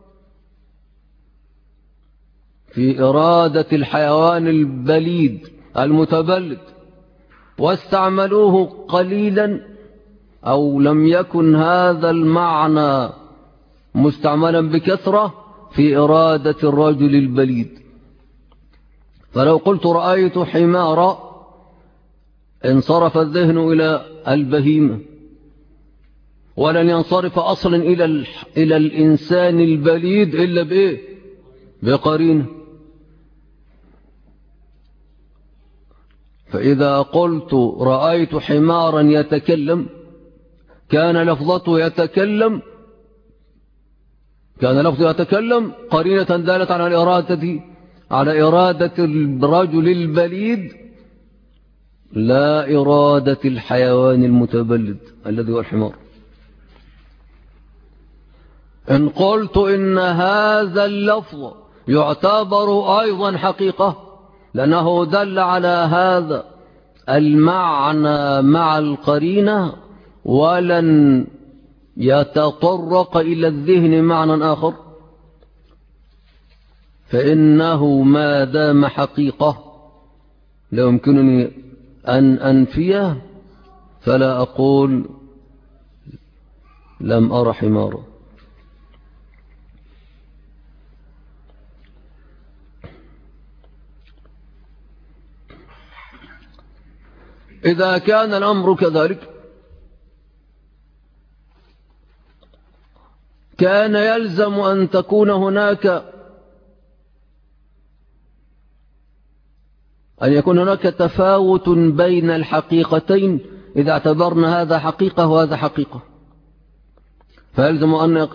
في إرادة الحيوان البليد المتبلد، واستعملوه قليلا أو لم يكن هذا المعنى مستعملا بكثرة في إرادة الرجل البليد. فلو قلت رأيت حمارا انصرف الذهن إلى البهيمة، ولن ينصرف أصلا إلى الإنسان البليد إلا بإيه؟ بقرينه. فإذا قلت رأيت حمارا يتكلم كان لفظته يتكلم قرينة دالة على إرادة الرجل البليد لا إرادة الحيوان المتبلد الذي هو الحمار. إن قلت إن هذا اللفظ يعتبر أيضا حقيقة لأنه دل على هذا المعنى مع القرينة ولن يتطرق إلى الذهن معنى آخر، فإنه ما دام حقيقة لا يمكنني أن أنفيه، فلا أقول لم أرى حمارا. إذا كان الأمر كذلك كان يلزم أن تكون هناك تفاوت بين الحقيقتين إذا اعتبرنا هذا حقيقة وهذا حقيقة، فيلزم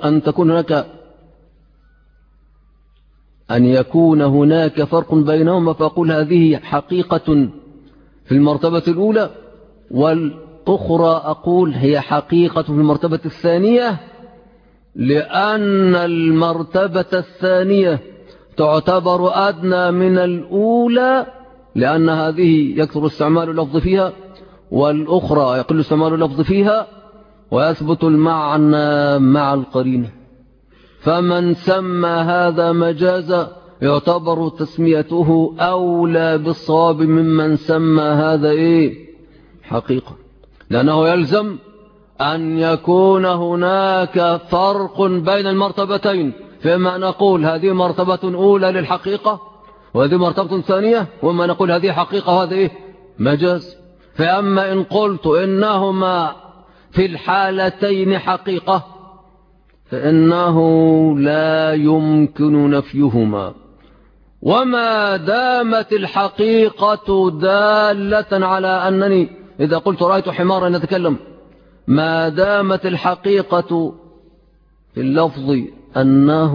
أن يكون هناك فرق بينهما، فأقول هذه حقيقة في المرتبة الأولى والأخرى أقول هي حقيقة في المرتبة الثانية، لأن المرتبة الثانية تعتبر أدنى من الأولى لأن هذه يكثر استعمال اللفظ فيها والأخرى يقل استعمال اللفظ فيها ويثبت المعنى مع القرينة. فمن سمى هذا مجازا يعتبر تسميته أولى بالصواب ممن سمى هذا حقيقة، لأنه يلزم أن يكون هناك فرق بين المرتبتين، فإما نقول هذه مرتبة أولى للحقيقة وهذه مرتبة ثانية، وما نقول هذه حقيقة وهذا مجاز. فأما إن قلت إنهما في الحالتين حقيقة فإنه لا يمكن نفيهما، وما دامت الحقيقة دالة على أنني إذا قلت رأيت حمارا يتكلم، ما دامت الحقيقة في اللفظ أنه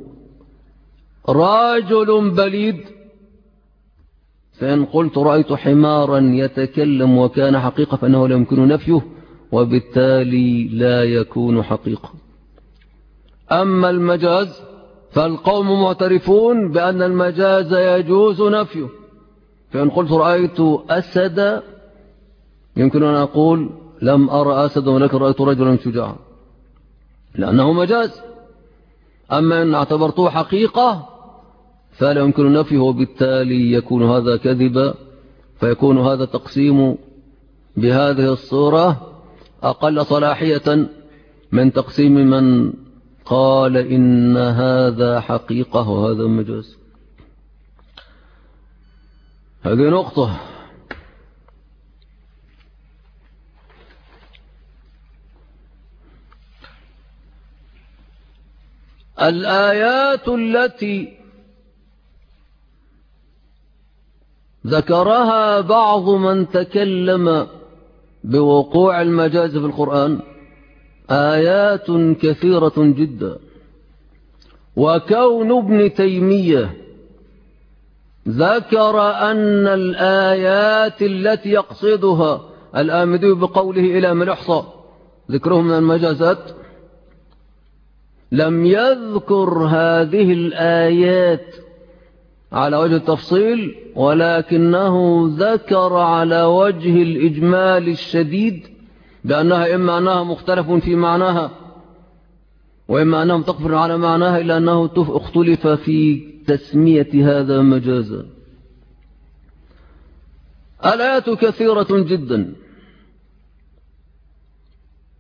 رجل بليد، فإن قلت رأيت حمارا يتكلم وكان حقيقة فإنه لا يمكن نفيه وبالتالي لا يكون حقيقة. أما المجاز فالقوم معترفون بأن المجاز يجوز نفيه، فإن قلت رأيت أسدا يمكن أن أقول لم أرى أسدا ولكن رأيت رجلا شجاعا لأنه مجاز. أما إن اعتبرته حقيقة فلا يمكن نفيه وبالتالي يكون هذا كذبا، فيكون هذا تقسيم بهذه الصورة أقل صلاحية من تقسيم من قال إن هذا حقيقة وهذا مجاز. هذه نقطة. الآيات التي ذكرها بعض من تكلم بوقوع المجاز في القرآن آيات كثيرة جدا، وكون ابن تيمية ذكر أن الآيات التي يقصدها الآمدي بقوله إلى من يحصى ذكرهم من المجازات لم يذكر هذه الآيات على وجه التفصيل، ولكنه ذكر على وجه الإجمال الشديد بأنها إما أنها مختلف في معناها وإما أنهم تقفر على معناها، إلا أنه اختلف في تسمية هذا مجازا. الآيات كثيرة جدا،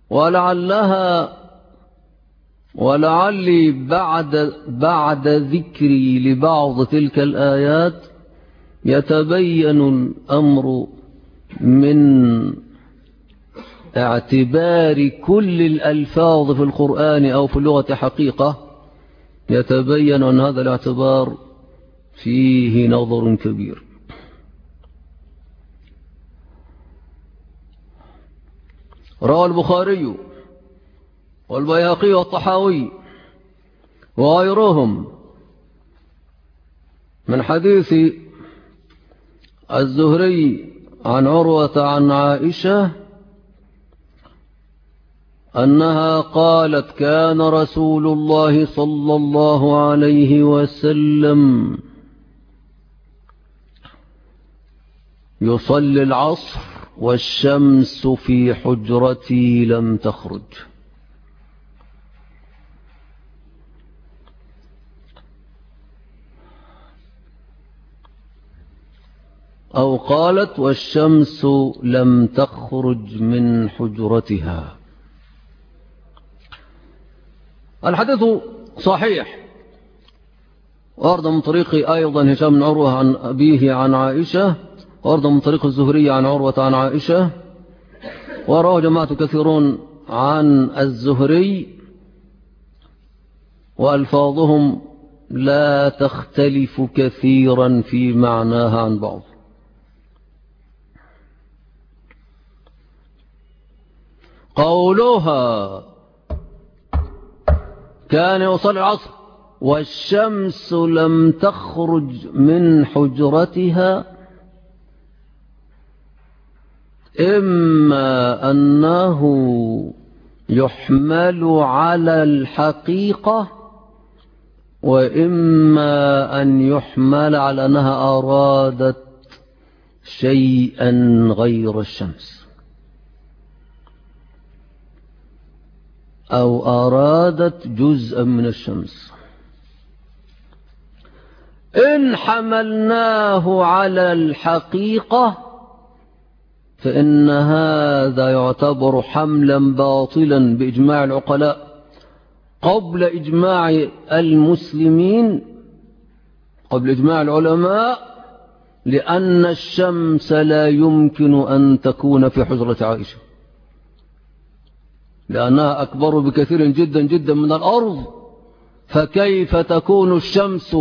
ولعلي بعد ذكري لبعض تلك الآيات يتبين الأمر من اعتبار كل الألفاظ في القرآن أو في اللغة حقيقة، يتبين أن هذا الاعتبار فيه نظر كبير. روى البخاري والبيهقي والطحاوي وغيرهم من حديث الزهري عن عروة عن عائشة أنها قالت: كان رسول الله صلى الله عليه وسلم يصلي العصر والشمس في حجرتي لم تخرج. أو قالت: والشمس لم تخرج من حجرتها. الحديث صحيح، وارد من طريق أيضا هشام بن عروة عن أبيه عن عائشة، وارد من طريق الزهري عن عروة عن عائشة، ورواه جماعة كثيرون عن الزهري، وألفاظهم لا تختلف كثيرا في معناها عن بعض. قولها كان يصلي العصر والشمس لم تخرج من حجرتها، إما أنه يحمل على الحقيقة، وإما أن يحمل على أنها أرادت شيئا غير الشمس، أو أرادت جزءا من الشمس. إن حملناه على الحقيقة فإن هذا يعتبر حملا باطلا بإجماع العقلاء قبل إجماع المسلمين، قبل إجماع العلماء، لأن الشمس لا يمكن أن تكون في حجرة عائشة، لأنها أكبر بكثير جدا جدا من الأرض، فكيف تكون الشمس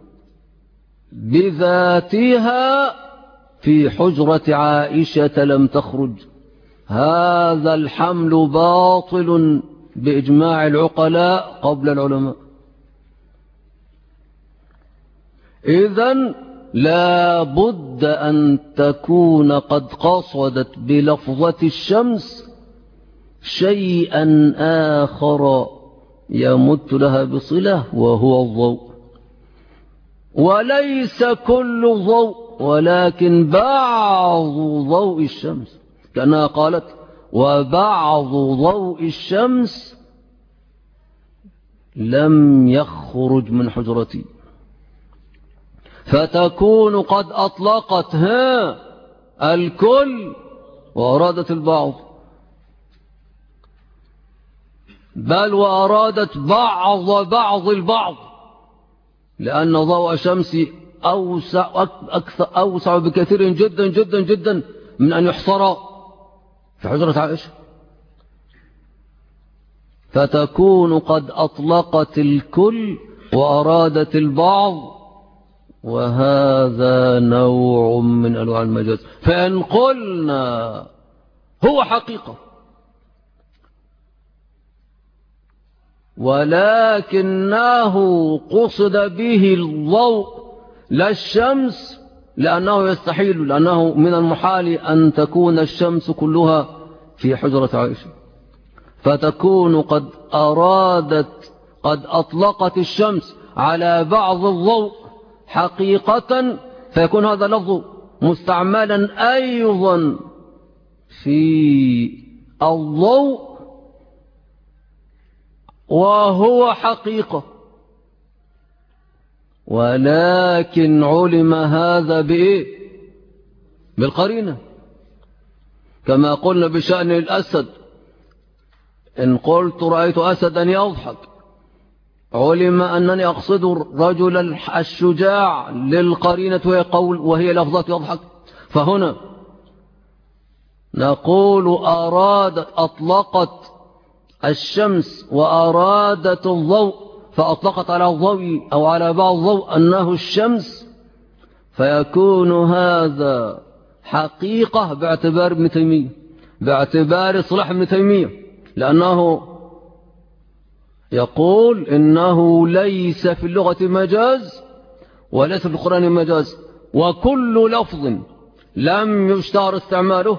بذاتها في حجرة عائشة لم تخرج؟ هذا الحمل باطل بإجماع العقلاء قبل العلماء. إذن لا بد أن تكون قد قصدت بلفظة الشمس شيئا آخر يمت لها بصلة، وهو الضوء، وليس كل ضوء، ولكن بعض ضوء الشمس، كأنها قالت: وبعض ضوء الشمس لم يخرج من حجرتي، فتكون قد أطلقت الكل وأرادت البعض، بل وأرادت بعض البعض، لأن ضوء الشمس أوسع بكثير جدا جدا جدا من أن يحصر في حجرة عائشة، فتكون قد أطلقت الكل وأرادت البعض، وهذا نوع من أنواع المجاز. فإن قلنا هو حقيقة ولكنه قصد به الضوء لا الشمس، لأنه يستحيل، لأنه من المحال أن تكون الشمس كلها في حجرة عائشة، فتكون قد أطلقت الشمس على بعض الضوء حقيقة، فيكون هذا لفظ مستعملا أيضا في الضوء وهو حقيقة، ولكن علم هذا بإيه؟ بالقرينة، كما قلنا بشأن الأسد إن قلت رأيت أسدا يضحك علم أنني أقصد الرجل الشجاع للقرينة وهي لفظات يضحك. فهنا نقول أطلقت الشمس وأرادت الضوء، فأطلقت على الضوء أو على بعض الضوء أنه الشمس، فيكون هذا حقيقة باعتبار ابن تيمية، باعتبار صلاح ابن تيمية، لأنه يقول إنه ليس في اللغة مجاز وليس في القرآن مجاز، وكل لفظ لم يشتهر استعماله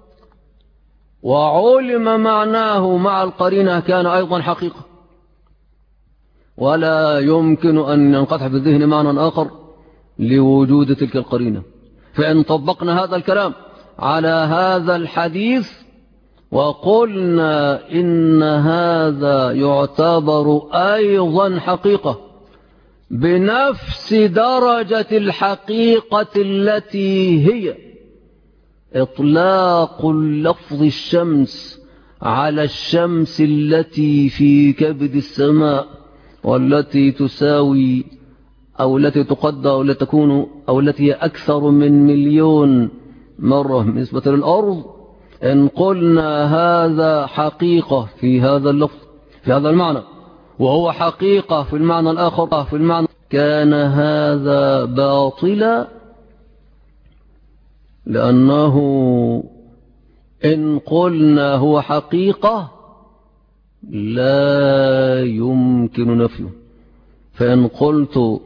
وعلم معناه مع القرينة كان أيضا حقيقة، ولا يمكن أن ينقطع في الذهن معنى آخر لوجود تلك القرينة. فإن طبقنا هذا الكلام على هذا الحديث وقلنا إن هذا يعتبر أيضا حقيقة بنفس درجة الحقيقة التي هي إطلاق اللفظ الشمس على الشمس التي في كبد السماء والتي تساوي أو التي تقدر أو التي تكون أو التي هي أكثر من 1,000,000 مرة بالنسبة للأرض. إن قلنا هذا حقيقة في هذا اللفظ في هذا المعنى وهو حقيقة في المعنى الآخر في المعنى، كان هذا باطلا، لأنه إن قلنا هو حقيقة لا يمكن نفيه. فإن قلت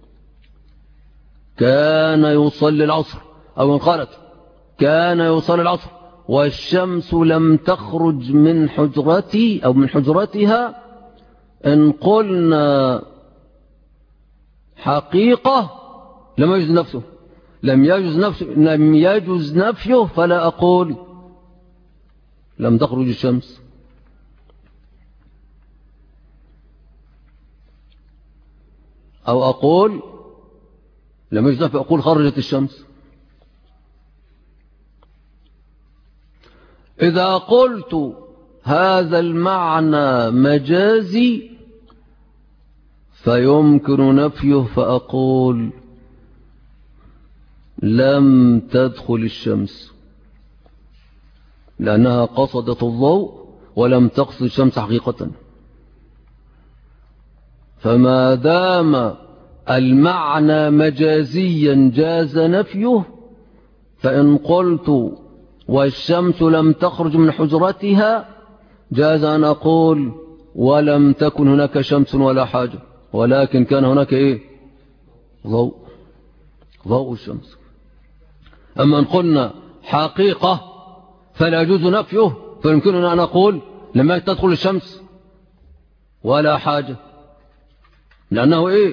كان يصلي العصر أو إن قالت كان يصلي العصر والشمس لم تخرج من حجرتي أو من حجرتها، إن قلنا حقيقة لم يجوز نفيه، فلا أقول لم تخرج الشمس، أو أقول لم يجوز نفيه أقول خرجت الشمس. إذا قلت هذا المعنى مجازي فيمكن نفيه، فأقول لم تدخل الشمس، لأنها قصدت الضوء ولم تقصد الشمس حقيقة. فما دام المعنى مجازيا جاز نفيه. فإن قلت والشمس لم تخرج من حجرتها جاز أن أقول ولم تكن هناك شمس ولا حاجة، ولكن كان هناك إيه؟ ضوء الشمس. أما أن قلنا حقيقة فلا يجوز نفيه، فيمكننا أن أقول لما تدخل الشمس ولا حاجة، لأنه إيه؟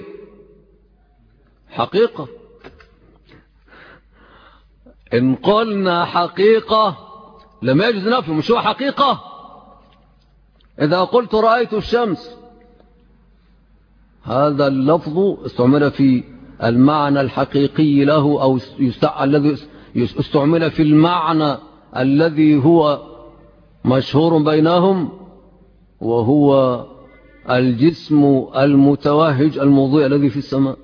حقيقة. إن قلنا حقيقة لم يجوز نفيه، مش هو حقيقة. إذا قلت رأيت الشمس، هذا اللفظ استعمل في المعنى الحقيقي له، أو الذي استعمل في المعنى الذي هو مشهور بينهم، وهو الجسم المتوهج المضيء الذي في السماء.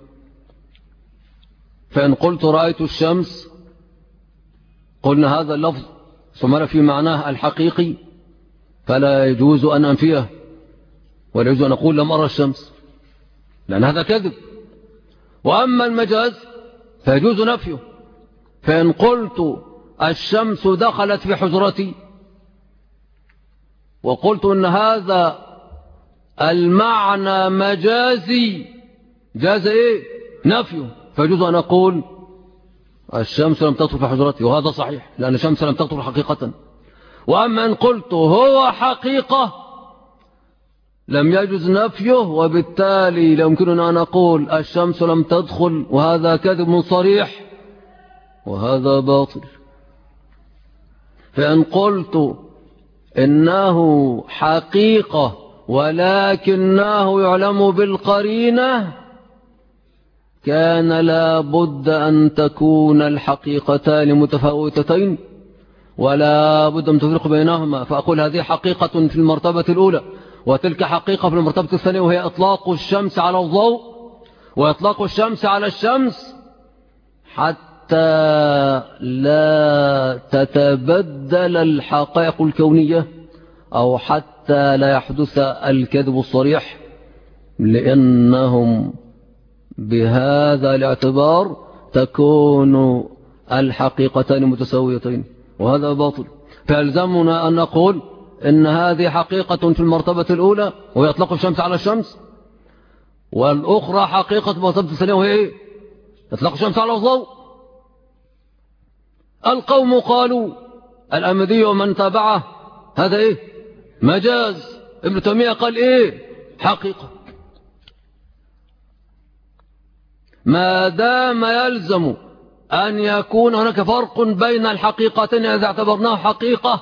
فإن قلت رأيت الشمس قلنا هذا اللفظ استعمل في معناه الحقيقي، فلا يجوز أن أنفيه، ولا يجوز أن أقول لم أرى الشمس، لأن هذا كذب. وأما المجاز فيجوز نفيه. فإن قلت الشمس دخلت في حجرتي وقلت أن هذا المعنى مجازي جاز إيه؟ نفيه. فيجوز أن أقول الشمس لم تدخل في حجرتي، وهذا صحيح لأن الشمس لم تدخل حقيقة. وأما أن قلت هو حقيقة لم يجوز نفيه، وبالتالي لا يمكننا أن أقول الشمس لم تدخل، وهذا كذب صريح وهذا باطل. فإن قلت إنه حقيقة ولكنه يعلم بالقرينة، كان لا بد أن تكون الحقيقتان متفاوتتين، ولا بد من تفرق بينهما، فأقول هذه حقيقة في المرتبة الأولى وتلك حقيقة في المرتبة الثانية، وهي إطلاق الشمس على الضوء وإطلاق الشمس على الشمس حتى لا تتبدل الحقائق الكونية أو حتى لا يحدث الكذب الصريح، لأنهم بهذا الاعتبار تكون الحقيقتان متساويتين، وهذا باطل. فيلزمنا أن نقول إن هذه حقيقة في المرتبة الأولى ويطلق الشمس على الشمس، والأخرى حقيقة في المرتبة الثانية وهي إيه؟ يطلق الشمس على الضوء. القوم قالوا الأمدي ومن تابعه هذا إيه؟ مجاز. ابن تيمية قال إيه؟ حقيقة. ما دام يلزم أن يكون هناك فرق بين الحقيقتين إذا اعتبرناه حقيقة،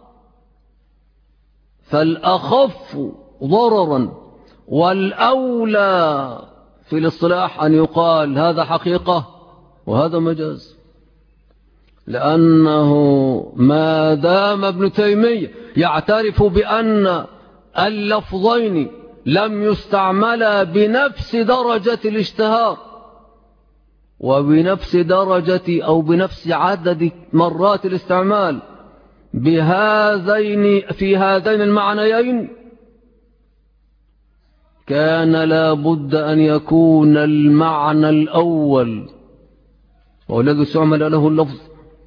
فالأخف ضررا والأولى في الاصطلاح أن يقال هذا حقيقة وهذا مجاز، لأنه ما دام ابن تيمية يعترف بأن اللفظين لم يستعملا بنفس درجة الاشتهار وبنفس درجة أو بنفس عدد مرات الاستعمال في هذين المعنيين، كان لا بد أن يكون المعنى الأول والذي استعمل له اللفظ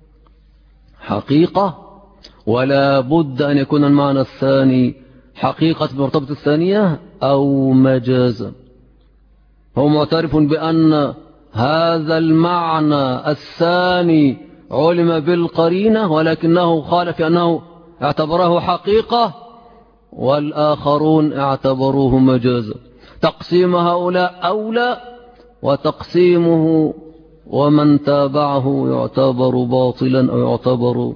حقيقة، ولا بد أن يكون المعنى الثاني حقيقة بمرتبة الثانية أو مجازا. هو معترف بأن هذا المعنى الثاني علم بالقرينة، ولكنه قال في أنه اعتبره حقيقة والآخرون اعتبروه مجازا. تقسيم هؤلاء أولى، وتقسيمه ومن تابعه يعتبر باطلا أو يعتبر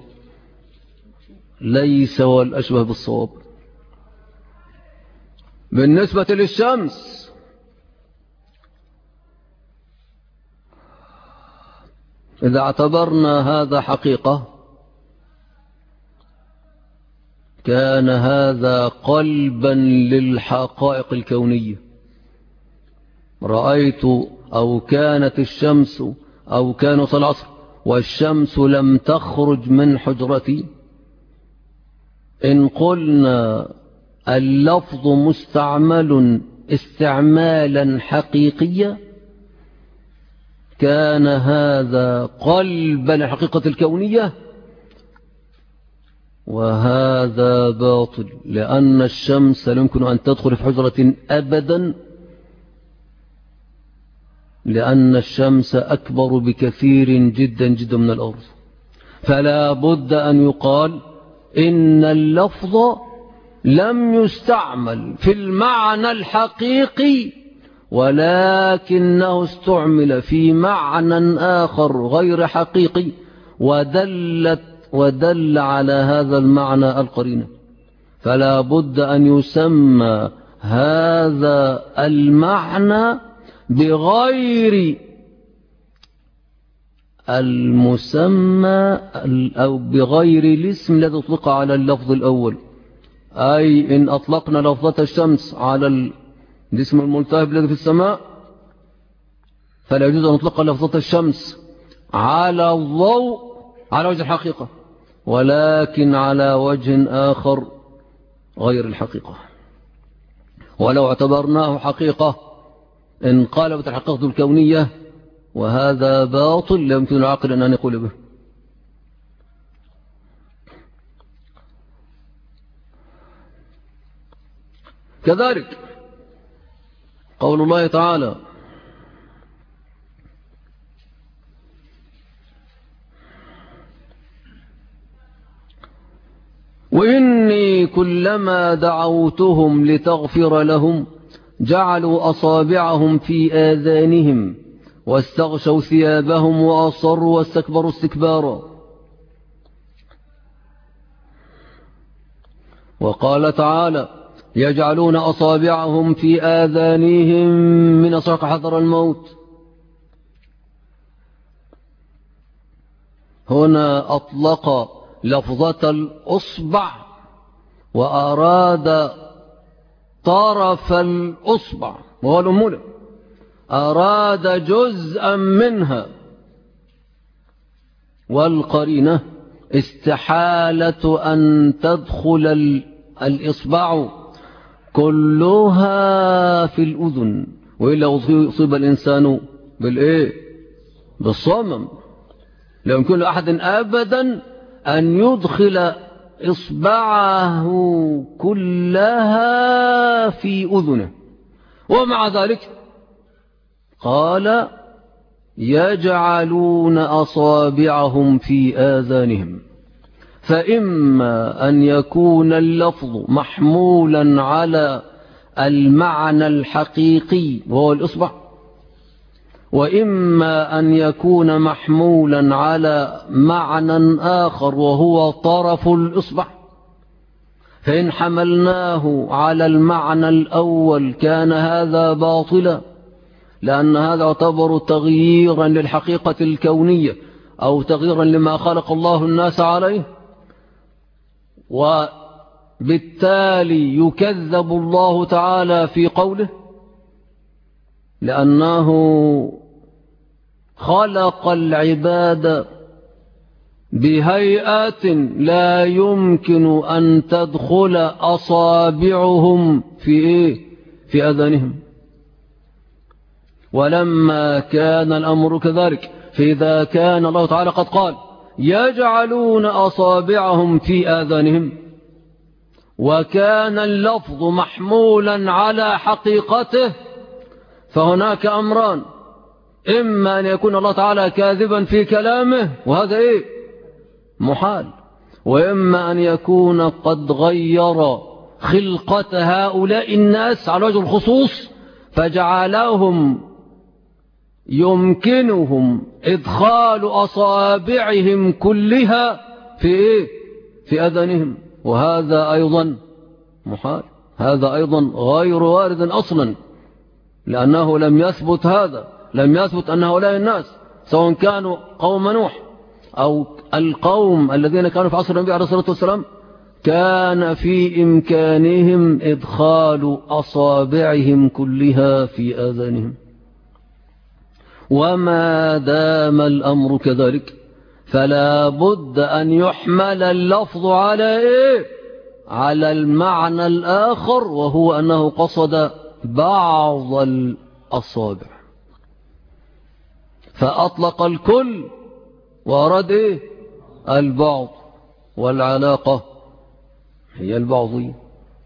ليس والأشبه بالصواب. بالنسبة للشمس إذا اعتبرنا هذا حقيقة كان هذا قلبا للحقائق الكونية. رأيت أو كانت الشمس أو كان صلاة العصر والشمس لم تخرج من حجرتي، إن قلنا اللفظ مستعمل استعمالا حقيقيا كان هذا قلبا الحقيقة الكونية، وهذا باطل، لأن الشمس لا يمكن أن تدخل في حجرة أبدا، لأن الشمس أكبر بكثير جدا جدا من الأرض. فلا بد أن يقال إن اللفظ لم يستعمل في المعنى الحقيقي، ولكنه استعمل في معنى آخر غير حقيقي ودل على هذا المعنى القرينة. فلا بد أن يسمى هذا المعنى بغير المسمى أو بغير الاسم الذي أطلق على اللفظ الأول. أي إن أطلقنا لفظة الشمس على الاسم الملتهب الذي في السماء فلا يجوز أن نطلق لفظة الشمس على الضوء على وجه الحقيقة، ولكن على وجه آخر غير الحقيقة. ولو اعتبرناه حقيقة انقلبت الحقيقة الكونية، وهذا باطل لا يمكن العقل أن يقول به. كذلك قول الله تعالى: وإني كلما دعوتهم لتغفر لهم جعلوا أصابعهم في آذانهم واستغشوا ثيابهم وأصروا واستكبروا استكبارا. وقال تعالى: يجعلون أصابعهم في آذانهم من صيحة حذر الموت. هنا أطلق لفظة الأصبع وأراد طرف الأصبع وهو الأنملة، أراد جزءا منها، والقرينة استحالة أن تدخل الإصبع كلها في الأذن، وإلا أصيب الإنسان بالصمم. لا يمكن لأحد أبدا أن يدخل إصبعه كلها في أذنه. ومع ذلك قال يجعلون أصابعهم في آذانهم، فإما أن يكون اللفظ محمولا على المعنى الحقيقي وهو الإصبع، وإما أن يكون محمولا على معنى آخر وهو طرف الإصبع. فإن حملناه على المعنى الأول كان هذا باطلا، لأن هذا يعتبر تغييرا للحقيقة الكونية أو تغييرا لما خلق الله الناس عليه، وبالتالي يكذب الله تعالى في قوله، لأنه خلق العباد بهيئات لا يمكن أن تدخل أصابعهم في أذانهم. ولما كان الأمر كذلك، فإذا كان الله تعالى قد قال يجعلون أصابعهم في آذانهم، وكان اللفظ محمولا على حقيقته، فهناك أمران: إما أن يكون الله تعالى كاذبا في كلامه وهذا محال، وإما أن يكون قد غير خلقة هؤلاء الناس على وجه الخصوص فجعلهم يمكنهم إدخال أصابعهم كلها في أذانهم، وهذا أيضا محال، هذا أيضا غير وارد أصلا، لأنه لم يثبت هذا، لم يثبت أن هؤلاء الناس سواء كانوا قوم نوح أو القوم الذين كانوا في عصر النبي عليه الصلاة والسلام كان في إمكانهم إدخال أصابعهم كلها في آذانهم. وما دام الأمر كذلك فلا بد أن يحمل اللفظ على المعنى الآخر، وهو أنه قصد بعض الأصابع، فأطلق الكل وأراد البعض، والعلاقة هي البعضية.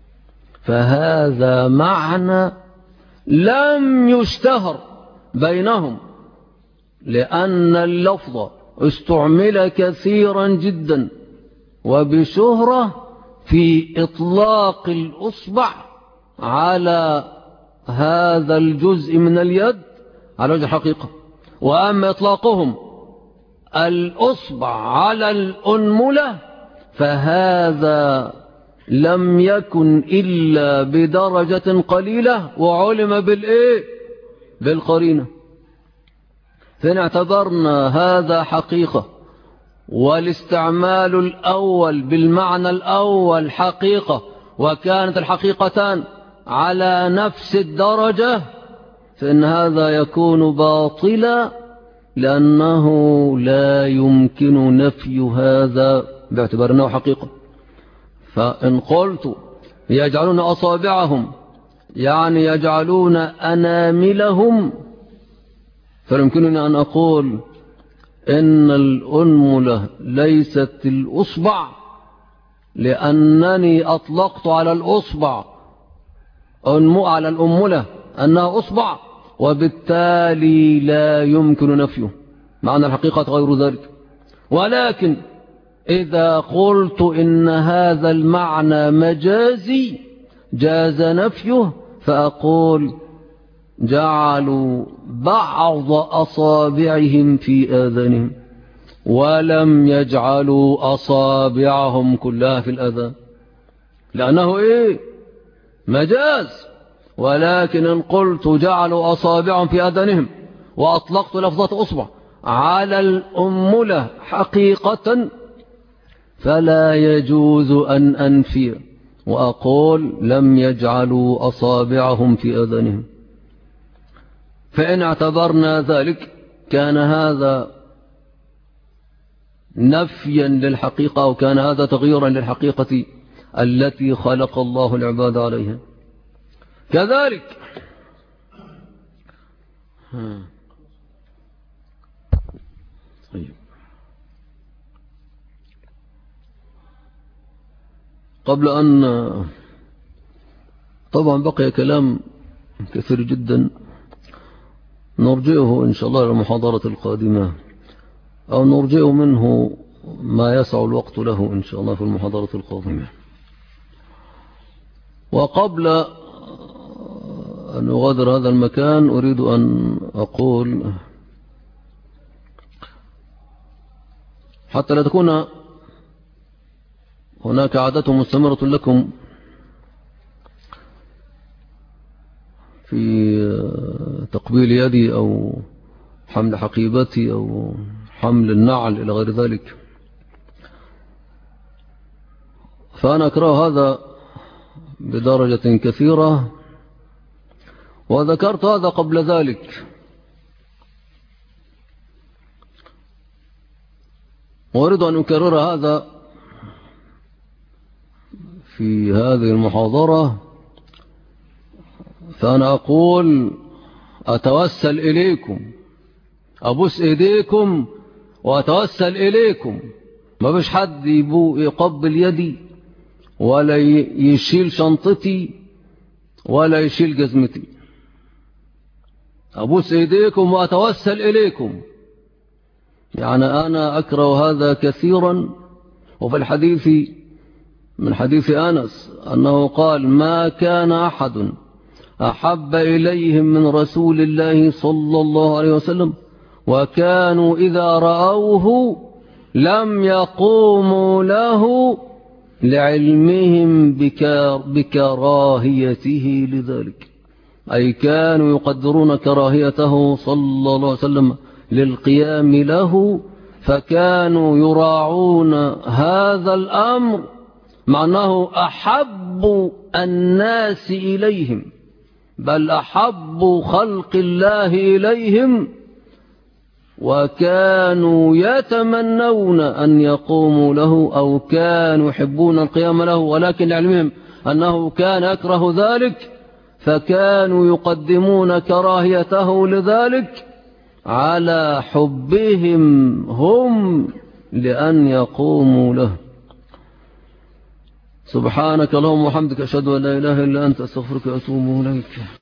فهذا معنى لم يشتهر بينهم، لأن اللفظ استعمل كثيرا جدا وبشهرة في إطلاق الأصبع على هذا الجزء من اليد على وجه الحقيقة. وأما إطلاقهم الأصبع على الأنملة فهذا لم يكن إلا بدرجة قليلة، وعلم بالقرينة. فإن اعتبرنا هذا حقيقة والاستعمال الأول بالمعنى الأول حقيقة، وكانت الحقيقتان على نفس الدرجة، فإن هذا يكون باطلا، لأنه لا يمكن نفي هذا باعتبار أنه حقيقة. فإن قلت يجعلون أصابعهم يعني يجعلون أناملهم، فيمكنني أن أقول إن الأنملة ليست الأصبع، لأنني أطلقت على الأصبع على الأنملة أنها أصبع، وبالتالي لا يمكن نفيه، معنى الحقيقة غير ذلك. ولكن إذا قلت إن هذا المعنى مجازي جاز نفيه، فأقول جعلوا بعض أصابعهم في آذانهم ولم يجعلوا أصابعهم كلها في الأذان، لأنه مجاز. ولكن إن قلت جعلوا أصابعهم في آذانهم وأطلقت لفظة أصبع على الأنملة حقيقة، فلا يجوز أن أنفي وأقول لم يجعلوا أصابعهم في أذنهم. فإن اعتبرنا ذلك كان هذا نفيا للحقيقة، أو كان هذا تغييرا للحقيقة التي خلق الله العباد عليها. كذلك طيب. قبل أن طبعا بقي كلام كثير جدا نرجئه إن شاء الله للمحاضرة القادمة، أو نرجئه منه ما يسع الوقت له إن شاء الله في المحاضرة القادمة. وقبل أن أغادر هذا المكان أريد أن أقول حتى لا تكون هناك عادة مستمرة لكم في تقبيل يدي أو حمل حقيبتي أو حمل النعل إلى غير ذلك، فأنا أكره هذا بدرجة كثيرة، وذكرت هذا قبل ذلك، وأريد أن أكرر هذا في هذه المحاضرة. فأنا أقول أتوسل إليكم، أبوس إيديكم وأتوسل إليكم، ما بش حد يقبل يدي ولا يشيل شنطتي ولا يشيل جزمتي. أبوس إيديكم وأتوسل إليكم، يعني أنا أكره هذا كثيرا. وفي الحديث من حديث أنس أنه قال ما كان أحد أحب إليهم من رسول الله صلى الله عليه وسلم وكانوا إذا رأوه لم يقوموا له لعلمهم بكراهيته لذلك، أي كانوا يقدرون كراهيته صلى الله عليه وسلم للقيام له، فكانوا يراعون هذا الأمر مع أنه أحب الناس إليهم، بل أحب خلق الله إليهم، وكانوا يتمنون أن يقوموا له أو كانوا يحبون القيام له، ولكن علمهم أنه كان يكره ذلك، فكانوا يقدمون كراهيته لذلك على حبهم هم لأن يقوموا له. سبحانك اللهم وبحمدك أشهد أن لا إله إلا أنت أستغفرك وأتوب إليك.